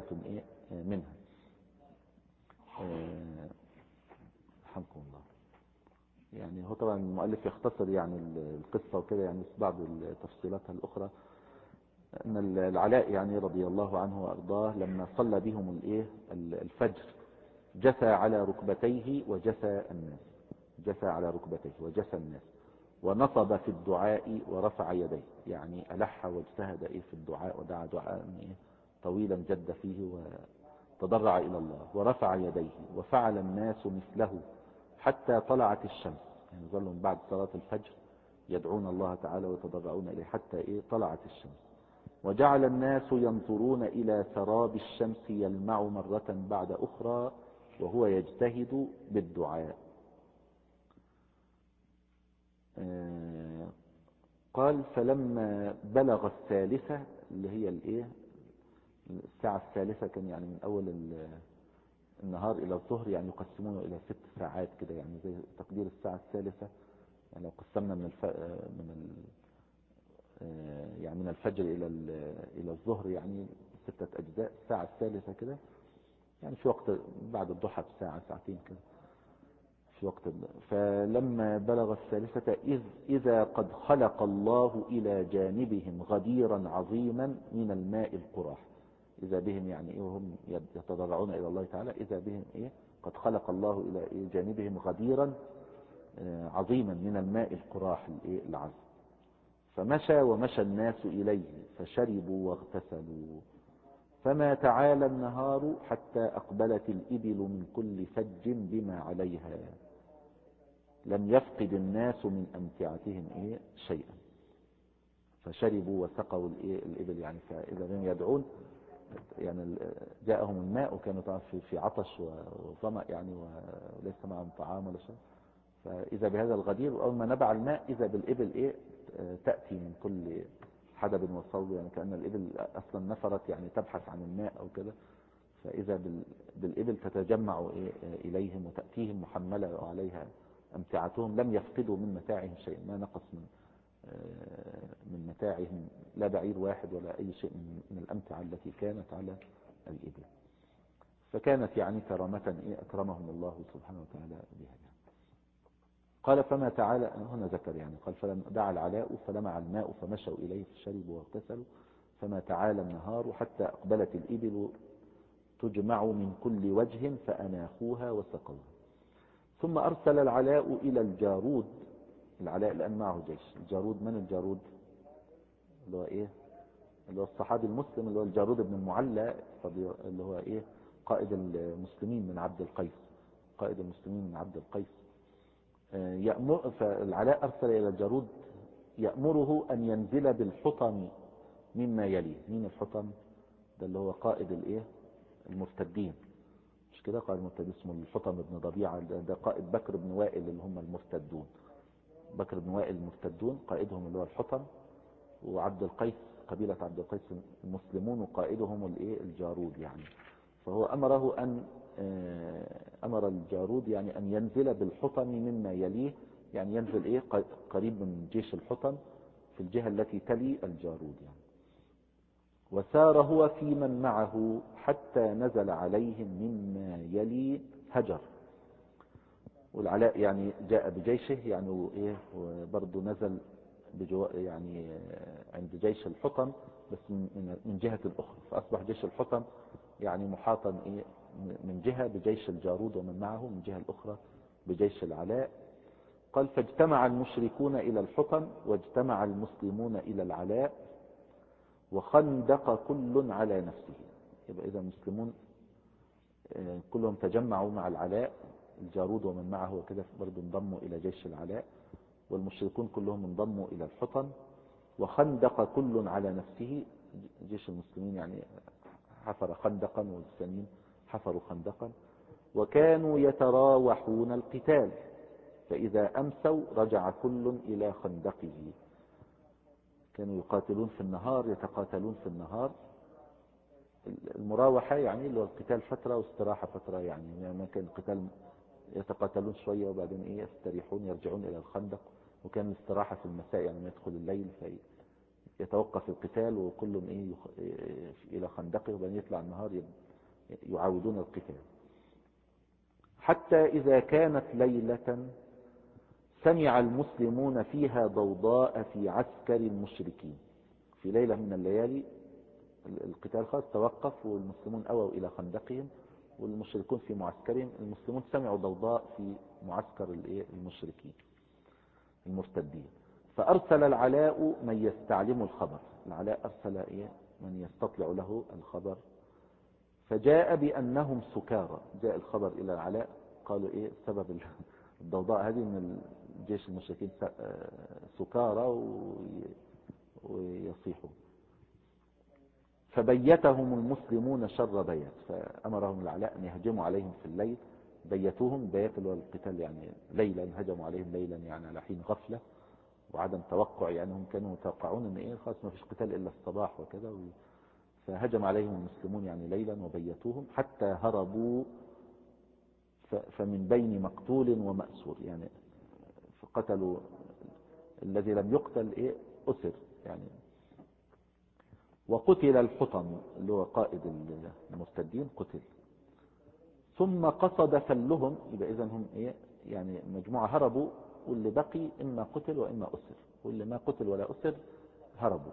S1: منها. رحمكم الله. يعني هو طبعا المؤلف يختصر يعني القصة وكده، يعني بعض تفصيلاتها الأخرى، أن العلاء يعني رضي الله عنه وأرضاه لما صلى بهم الفجر جثى على ركبتيه وجثى الناس، جثى على ركبتيه وجثى الناس، ونصب في الدعاء ورفع يديه، يعني ألح واجتهد في الدعاء ودعا دعاء طويلا جد فيه وتضرع إلى الله، ورفع يديه، وفعل الناس مثله حتى طلعت الشمس، يعني ظلوا بعد صلاة الفجر يدعون الله تعالى ويتضرعون إليه حتى طلعت الشمس. وجعل الناس ينظرون إلى سراب الشمس يلمع مرة بعد أخرى وهو يجتهد بالدعاء. قال فلما بلغ الثالثة اللي هي الساعة الثالثة، كان يعني من أول النهار إلى الظهر، يعني يقسمونه إلى 6 ساعات كده، يعني زي تقدير الساعة الثالثة. يعني لو قسمنا يعني من الفجر إلى الظهر يعني 6 أجزاء، الساعة الثالثة كده يعني في وقت بعد الضحى بساعة ساعتين كده في وقت فلما بلغ الثالثة إذا قد خلق الله إلى جانبهم غديرا عظيما من الماء القراح. إذا بهم يعني وهم يتضرعون إلى الله تعالى، إذا بهم قد خلق الله إلى جانبهم غديرا عظيما من الماء القراح العذب. فمشى ومشى الناس إليه فشربوا واغتسلوا، فما تعالى النهار حتى أقبلت الإبل من كل فج بما عليها، لم يفقد الناس من أمتعتهم شيئا. فشربوا وسقوا الإبل، يعني فإذا هم يدعون يعني جاءهم الماء وكانوا طبعا في عطش وظمأ يعني وليس معهم طعام ولا شيء، فإذا بهذا الغدير، وأول ما نبع الماء إذا بالإبل تأتي من كل حدب وصوب، يعني كأن الإبل أصلا نفرت يعني تبحث عن الماء أو كده، فإذا بالإبل تتجمع إليهم وتأتيهم محملة وعليها أمتعتهم، لم يفقدوا من متاعهم شيء، ما نقص من متاعهم لا بعير واحد ولا أي شيء من الأمتعة التي كانت على الإبل. فكانت يعني كرامة أكرمهم الله سبحانه وتعالى بها. قال فما تعالى، هنا ذكر يعني قال فلما دعا العلاء فلمع الماء فمشوا إليه فشربوا واغتسلوا، فما تعالى النهار حتى أقبلت الإبل تجمع من كل وجه فأناخوها وسقوها. ثم أرسل العلاء إلى الجارود. العلاء لأن معه جيش. الجارود من الجارود؟ اللي هو اللي هو الصحابي المسلم، اللي هو الجارود بن المعلى، اللي هو قائد المسلمين من عبد القيس، قائد المسلمين من عبد القيس. فالعلاء أرسل إلى الجارود يأمره أن ينزل بالحطم مما يليه. مين الحطم؟ ده اللي هو قائد المرتدين، مش كده؟ قائد المرتدين اسمه الحطم بن ضبيعة، ده قائد بكر بن وائل اللي هم المرتدون. بكر بن وائل المرتدون قائدهم اللي هو الحطم، وعبد القيس قبيلة عبد القيس المسلمون وقائدهم الجارود يعني. فهو أمر الجارود يعني أن ينزل بالحطم مما يليه، يعني ينزل قريب من جيش الحطم في الجهة التي تلي الجارود يعني. وسار هو في من معه حتى نزل عليهم مما يلي هجر. والعلاء يعني جاء بجيشه يعني وبرضه نزل يعني عند جيش الحطم بس من جهة أخرى، فأصبح جيش الحطم يعني محاطا من جهة بجيش الجارود ومن معه، من جهة الأخرى بجيش العلاء. قال فاجتمع المشركون إلى الحطم واجتمع المسلمون إلى العلاء وخندق كل على نفسه. يبقى إذا المسلمون كلهم تجمعوا مع العلاء، الجارود ومن معه وكده برضو انضموا إلى جيش العلاء، والمشركون كلهم انضموا إلى الحطم وخندق كل على نفسه. جيش المسلمين يعني حفر خندقا والثانيين حفروا خندقا، وكانوا يتراوحون القتال، فإذا أمسوا رجع كل إلى خندقه. كانوا يقاتلون في النهار، يتقاتلون في النهار. المراوحة يعني اللي هو القتال فترة واستراحة فترة، يعني ما كان القتال يتقاتلون شوية وبعدين يستريحون يرجعون إلى الخندق، وكان الاستراحة في المساء يعني ما يدخل الليل فيتوقف القتال وكل إلى خندقه، وبعدين يطلع النهار يعاودون القتال. حتى إذا كانت ليلة سمع المسلمون فيها ضوضاء في عسكر المشركين. في ليلة من الليالي القتال خلاص توقف، والمسلمون أووا إلى خندقهم والمشركون في معسكرهم. المسلمون سمعوا ضوضاء في معسكر المشركين المرتدين، فأرسل العلاء من يستعلم الخبر. العلاء أرسل من يستطلع له الخبر، فجاء بأنهم سكارى. جاء الخبر إلى العلاء، قالوا سبب الضوضاء هذه من الجيش المشركين سكارى ويصيحوا. فبيتهم المسلمون شر بيت، فأمرهم العلاء أن يهجموا عليهم في الليل. بيتوهم، بيت القتال يعني ليلا، هجموا عليهم ليلا يعني على حين غفلة وعدم توقع، يعني هم كانوا متوقعون ان خلاص ما فيش قتال الا الصباح وكذا، فهجم عليهم المسلمون يعني ليلا وبيتوهم حتى هربوا. فمن بين مقتول ومأسور، يعني فقتلوا الذي لم يقتل أسر يعني. وقتل الحطم اللي هو قائد المرتدين قتل. ثم قصد فلهم، يبقى إذن هم يعني مجموعة هربوا، واللي بقي إما قتل وإما أسر، واللي ما قتل ولا أسر هربوا.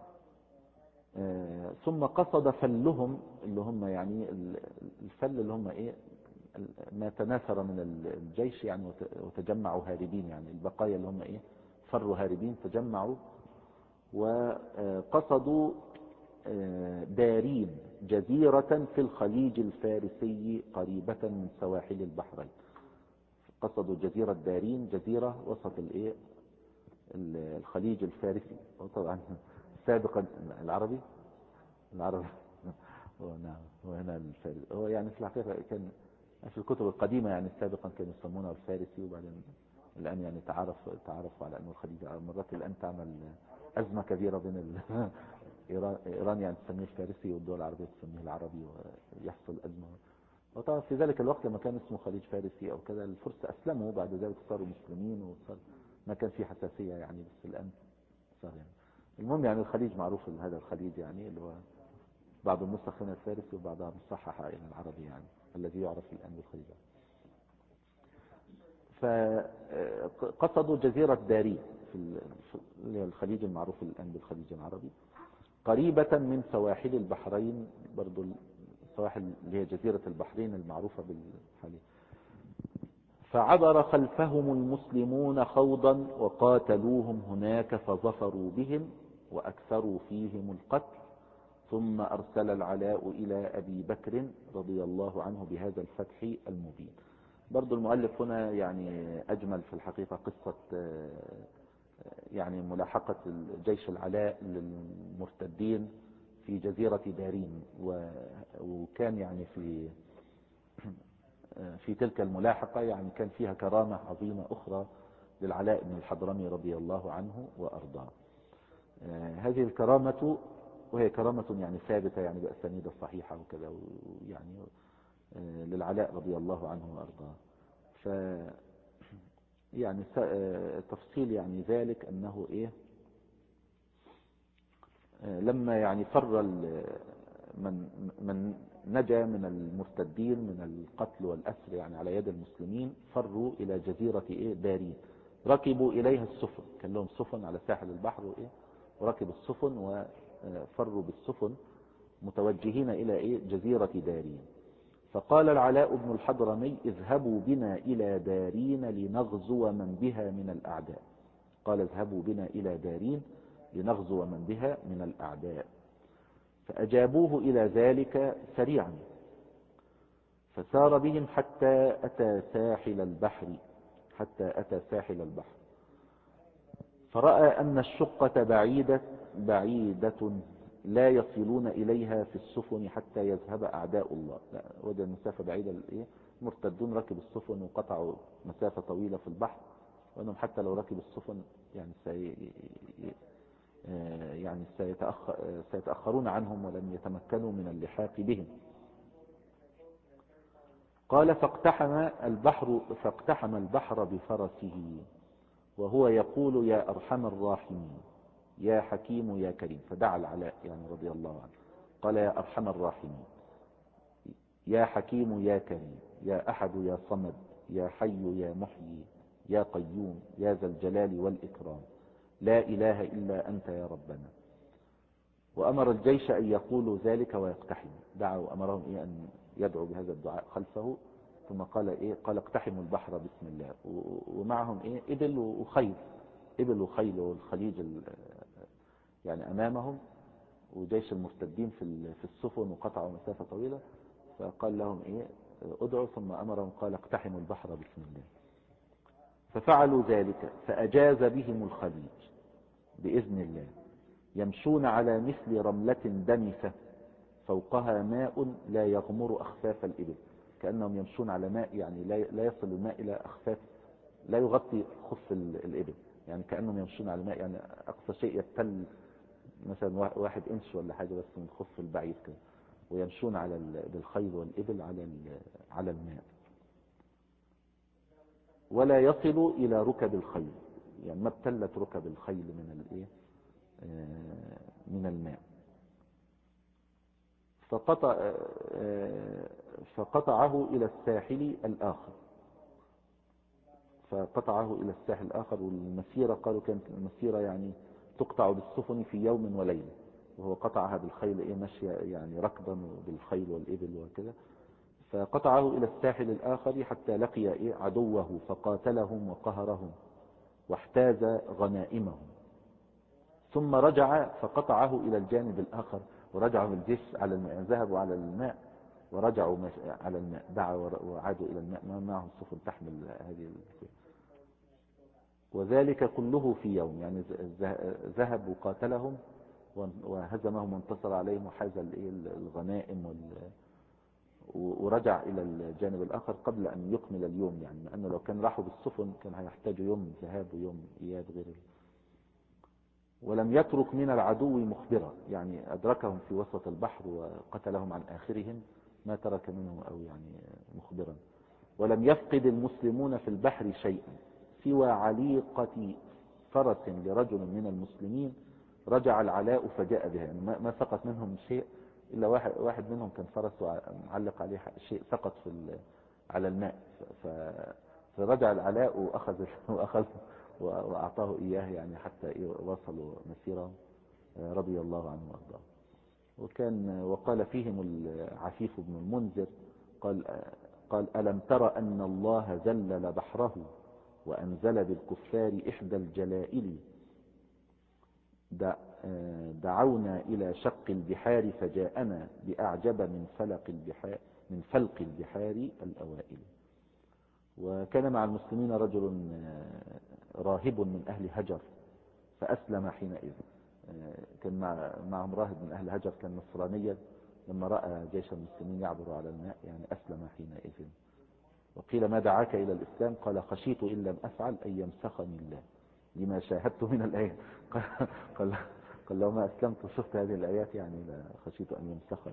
S1: ثم قصد فلهم اللي هم يعني الفل اللي هم ما تناثر من الجيش يعني وتجمعوا هاربين، يعني البقايا اللي هم فروا هاربين تجمعوا. وقصدوا دارين جزيرة في الخليج الفارسي قريبة من سواحل البحرين. قصدوا جزيرة دارين، جزيرة وسط الخليج الفارسي. وطبعا سابقا العربي هو هنا الفارسي. هو يعني في الحقيقة كان في الكتب القديمة يعني سابقا كانوا يسمونه الفارسي، وبعدين الآن يعني تعرفوا على أنه الخليج. مرات الآن تعمل أزمة كبيرة بين إيران يعني تسميه الفارسي، والدول العربية تسميه العربي، ويحصل أزمة. وطبعا في ذلك الوقت لما كان اسمه خليج فارسي أو كذا، الفرس أسلموا بعد ذلك صاروا مسلمين، وصار ما كان في حساسية يعني، بس الآن صار يعني. المهم يعني الخليج معروف هذا الخليج يعني اللي هو بعض النسخ هنا الفارسي وبعضها مصححة إلى العربي يعني الذي يعرف الآن بالخليج. فقصدوا جزيرة دارين في الخليج المعروف الآن بالخليج العربي، قريبة من سواحل البحرين، برضو السواحل اللي هي جزيرة البحرين المعروفة بالحالي. فعبر خلفهم المسلمون خوضا وقاتلوهم هناك فظفروا بهم وأكثروا فيهم القتل. ثم أرسل العلاء إلى أبي بكر رضي الله عنه بهذا الفتح المبين. برضو المؤلف هنا يعني أجمل في الحقيقة قصة يعني ملاحقة جيش العلاء للمرتدين في جزيرة دارين. وكان يعني في تلك الملاحقة يعني كان فيها كرامة عظيمة أخرى للعلاء بن الحضرمي رضي الله عنه وأرضاه. هذه الكرامة وهي كرامة يعني ثابتة يعني بأسانيد الصحيحة وكذا يعني للعلاء رضي الله عنه وأرضاه. يعني تفصيل يعني ذلك أنه لما يعني فر من نجا من المرتدين من القتل والأسر يعني على يد المسلمين، فروا إلى جزيرة دارين. ركبوا إليها السفن، كان لهم سفن على ساحل البحر وركبوا السفن وفروا بالسفن متوجهين إلى جزيرة دارين. فقال العلاء بن الحضرمي اذهبوا بنا إلى دارين لنغزو من بها من الأعداء. قال اذهبوا بنا إلى دارين لنغزو من بها من الأعداء. فأجابوه إلى ذلك سريعا، فسار بهم حتى أتى ساحل البحر، فرأى أن الشقة بعيدة لا يصلون إليها في السفن حتى يذهب أعداء الله. وجد المسافة بعيدة. مرتدون ركب السفن وقطعوا مسافة طويلة في البحر، وأنهم حتى لو ركب السفن يعني سيتأخرون عنهم ولن يتمكنوا من اللحاق بهم. قال فاقتحم البحر بفرسه وهو يقول يا أرحم الراحمين يا حكيم يا كريم. فدعا العلاء يعني رضي الله عنه، قال يا أرحم الراحمين يا حكيم يا كريم يا أحد يا صمد يا حي يا محيي يا قيوم يا ذا الجلال والإكرام لا إله إلا أنت يا ربنا. وأمر الجيش أن يقولوا ذلك ويقتحموا، دعوا أمرهم أن يدعوا بهذا الدعاء خلفه، ثم قال قال اقتحموا البحر بسم الله، ومعهم إبل وخيل، إبل وخيل والخليج يعني أمامهم، وجيش المرتدين في السفن، وقطعوا مسافة طويلة. فقال لهم ادعوا، ثم أمرهم قال اقتحموا البحر بسم الله. ففعلوا ذلك فأجاز بهم الخليج بإذن الله، يمشون على مثل رملة دمثة فوقها ماء لا يغمر أخفاف الإبل، كأنهم يمشون على ماء يعني لا يصل الماء إلى أخفاف، لا يغطي خف الإبل، يعني كأنهم يمشون على ماء، يعني أقصى شيء يبتل مثلا 1 إنش ولا حاجة بس من خف البعيد كده، ويمشون بالخيل والإبل على الماء، ولا يصل إلى ركب الخيل، يعني ما ابتلت ركب الخيل من الماء. فقطعه إلى الساحل الآخر، والمسيرة قالوا كانت المسيرة يعني تقطع بالسفن في يوم وليلة، وهو قطعها بالخيل مشي يعني ركضا بالخيل والإبل وكذا. فقطعه إلى الساحل الآخر حتى لقي عدوه فقاتلهم وقهرهم واحتاز غنائمهم، ثم رجع فقطعه إلى الجانب الآخر، ورجعوا بالجيش على الماء، يعني ذهبوا على الماء ورجعوا على الماء، دعوا وعادوا إلى الماء، ما معهم سفن تحمل هذه وذلك كله في يوم، يعني ذهب وقاتلهم وهزمهم وانتصر عليهم وحاز الغنائم ورجع إلى الجانب الآخر قبل أن يكمل اليوم، يعني لأنه لو كان راحوا بالسفن كان هيحتاجوا يوم ذهاب ويوم إياب غير. ولم يترك من العدو مخبرا، يعني أدركهم في وسط البحر وقتلهم عن آخرهم، ما ترك منهم أو يعني مخبرا. ولم يفقد المسلمون في البحر شيئا سوى عليقة فرس لرجل من المسلمين، رجع العلاء فجاء بها، يعني ما سقط منهم شيء إلا واحد منهم كان فرس معلق عليه شيء سقط على الماء، فرجع العلاء وأخذ وأعطاه إياه، يعني حتى وصلوا مسيرة رضي الله عنه وأرضاه. وقال فيهم العفيف بن المنذر قال ألم تر أن الله ذلل بحره وأنزل بالكفار إحدى الجلائل، دعونا إلى شق البحار فجاءنا بأعجب من فلق البحار الأوائل. وكان مع المسلمين رجل راهب من أهل هجر فأسلم حينئذ، كان معهم راهب من أهل هجر كان نصرانيا، لما رأى جيش المسلمين يعبر على الماء يعني أسلم حينئذ. وقيل ما دعاك إلى الإسلام؟ قال خشيت إن لم أفعل أن يمسخني الله لما شاهدت من الآيات. قال لو ما أسلمت وشفت هذه الآيات يعني خشيت أن يمسخني.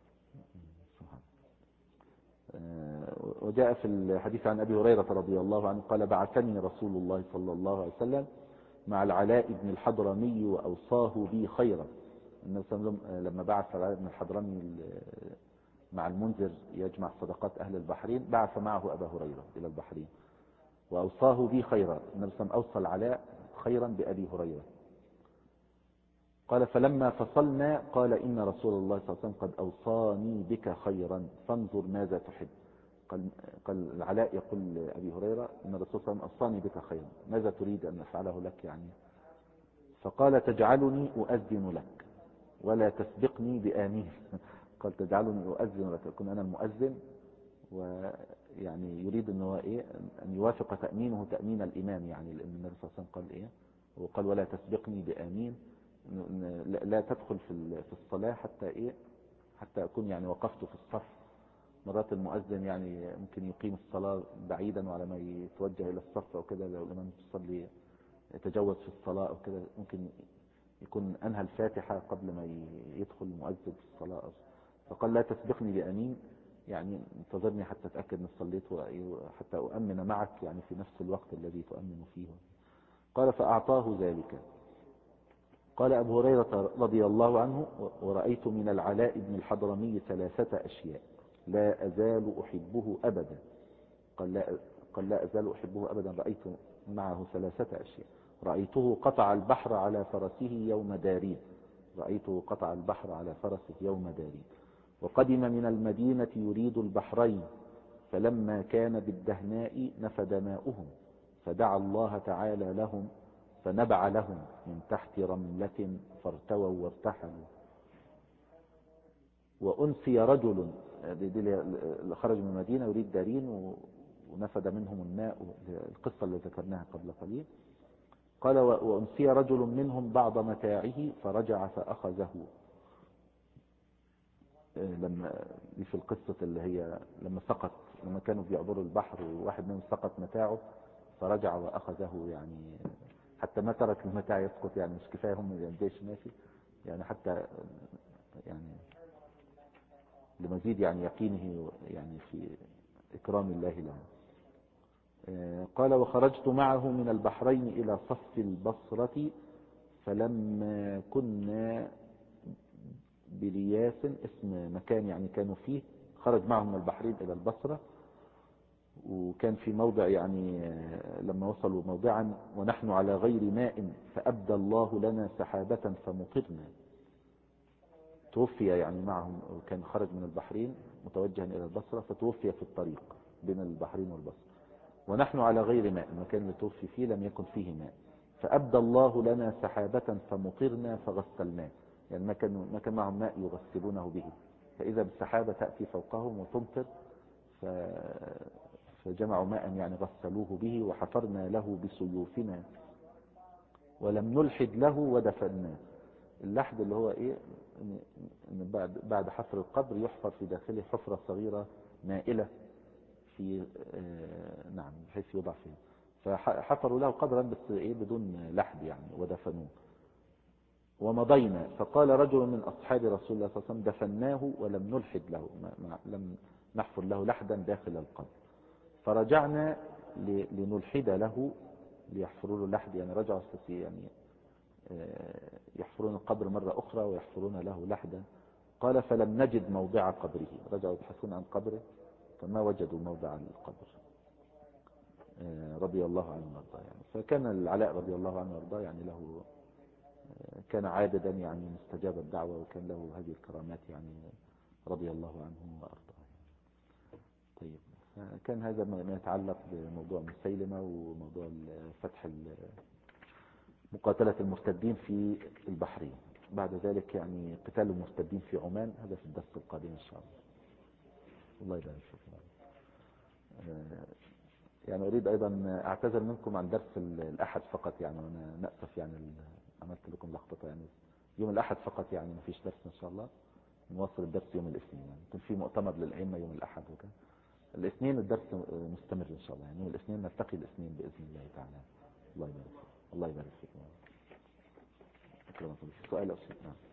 S1: وجاء في الحديث عن أبي هريرة رضي الله عنه قال بعثني رسول الله صلى الله عليه وسلم مع العلاء بن الحضرمي وأوصاه بي خيرا. النبي صلى الله عليه وسلم لما بعث العلاء بن الحضرمي مع المنذر يجمع صدقات أهل البحرين، بعث معه أبا هريرة إلى البحرين وأوصاه بي خيرا. النبي صلى الله عليه وسلم أوصى العلاء خيرا بأبي هريرة. قال فلما فصلنا قال إن رسول الله صلى الله عليه وسلم قد أوصاني بك خيرا فانظر ماذا تحب. قال العلاء يقول لأبي هريرة إن الرسول صلى الله عليه وسلم أوصاني بك خيرا، ماذا تريد أن أفعله لك يعني؟ فقال تجعلني أؤذن لك ولا تسبقني بآمين. قال تجعلني أؤذن لك، أكون أنا المؤذن، ويعني يريد أنه أن يوافق تأمينه تأمين الإمام، يعني لأن النبي صلى الله عليه وسلم قال وقال ولا تسبقني بآمين، لا تدخل في الصلاة حتى أكون يعني وقفت في الصف. مرات المؤذن يعني ممكن يقيم الصلاة بعيدا وعلى ما يتوجه إلى الصف أو كده، لو الإمام يصلي يتجوز في الصلاة أو كده ممكن يكون أنهى الفاتحة قبل ما يدخل المؤذن في الصلاة. فقال لا تسبقني بأمين، يعني انتظرني حتى أتأكد أن صليت حتى أؤمن معك يعني في نفس الوقت الذي تؤمن فيه. قال فأعطاه ذلك. قال أبو هريرة رضي الله عنه ورأيت من العلاء بن الحضرمي 3 أشياء لا أزال أحبه أبدا. قال لا أزال أحبه أبدا. رأيت معه 3 أشياء: رأيته قطع البحر على فرسه يوم دارين، رأيته قطع البحر على فرسه يوم دارين. وقدم من المدينة يريد البحرين، فلما كان بالدهناء نفد ماؤهم، فدعا الله تعالى لهم فنبع لهم من تحت رملة فارتووا وارتحلوا. وأنسي رجل، خرج من المدينة يريد دارين ونفد منهم الماء، القصة اللي ذكرناها قبل قليل. قال: وأنسي رجل منهم بعض متاعه فرجع فأخذه. لما في القصة اللي هي لما كانوا بيعبروا البحر وواحد منهم سقط متاعه فرجع وأخذه، يعني حتى ما ترك المتاع يسقط، يعني مش كفاية هم الجيش ماشي، يعني حتى يعني لمزيد يعني يقينه يعني في إكرام الله له. قال: وخرجت معه من البحرين إلى صف البصرة، فلما كنا برياس، اسم مكان يعني كانوا فيه، خرج معهم من البحرين إلى البصرة، وكان في موضع يعني لما وصلوا موضعا ونحن على غير ماء فأبدى الله لنا سحابة فمطرنا. توفي يعني معهم، وكان خرج من البحرين متوجها إلى البصرة فتوفي في الطريق بين البحرين والبصرة، ونحن على غير ماء، المكان اللي توفي فيه لم يكن فيه ماء. فأبدى الله لنا سحابة فمطرنا فغسلناه، يعني ما كان معهم ماء يغسلونه به، فإذا بالسحابة تأتي فوقهم وتمطر، فجمعوا ماء يعني غسلوه به، وحفرنا له بسيوفنا ولم نلحد له ودفناه. اللحد اللي هو ايه، إن بعد حفر القبر يحفر في داخله حفرة صغيرة مائلة في نعم بحيث يوضع فيه، فحفروا له قبرا بس ايه بدون لحد يعني ودفنوه. ومضينا، فقال رجل من أصحاب رسول الله صلى الله عليه وسلم: دفناه ولم نلحد له، لم نحفر له لحدا داخل القبر. فرجعنا لنلحد له، ليحفروا له لحد، يعني رجعوا يعني يحفرون القبر مرة أخرى ويحفرون له لحدا. قال: فلم نجد موضع قبره، رجعوا يبحثون عن قبره فما وجدوا موضع القبر، رضي الله عنه وارضاه. يعني فكان العلاء رضي الله عنه وارضاه يعني له كان عابدا يعني مستجاب الدعوة، وكان له هذه الكرامات يعني رضي الله عنه وارضاه. طيب، كان هذا ما يتعلق بموضوع مسيلمة وموضوع فتح مقاتلة المرتدين في البحرين. بعد ذلك يعني قتال المرتدين في عمان، هذا في الدرس القادم إن شاء الله. الله يبارك فيكم. يعني أريد أيضا أعتذر منكم عن درس الأحد فقط، يعني وأنا نأسف يعني عملت لكم لخبطة، يعني يوم الأحد فقط يعني ما فيش درس إن شاء الله، نواصل الدرس يوم الاثنين، يعني يكون في مؤتمر للأئمة يوم الأحد وكذا. الاثنين الدرس مستمر إن شاء الله، يعني يوم الاثنين نلتقي الاثنين بإذن الله تعالى. الله يبارك فيكم. الله يبارك فيكم. أكرمكم. سؤال أو شيء؟ نعم.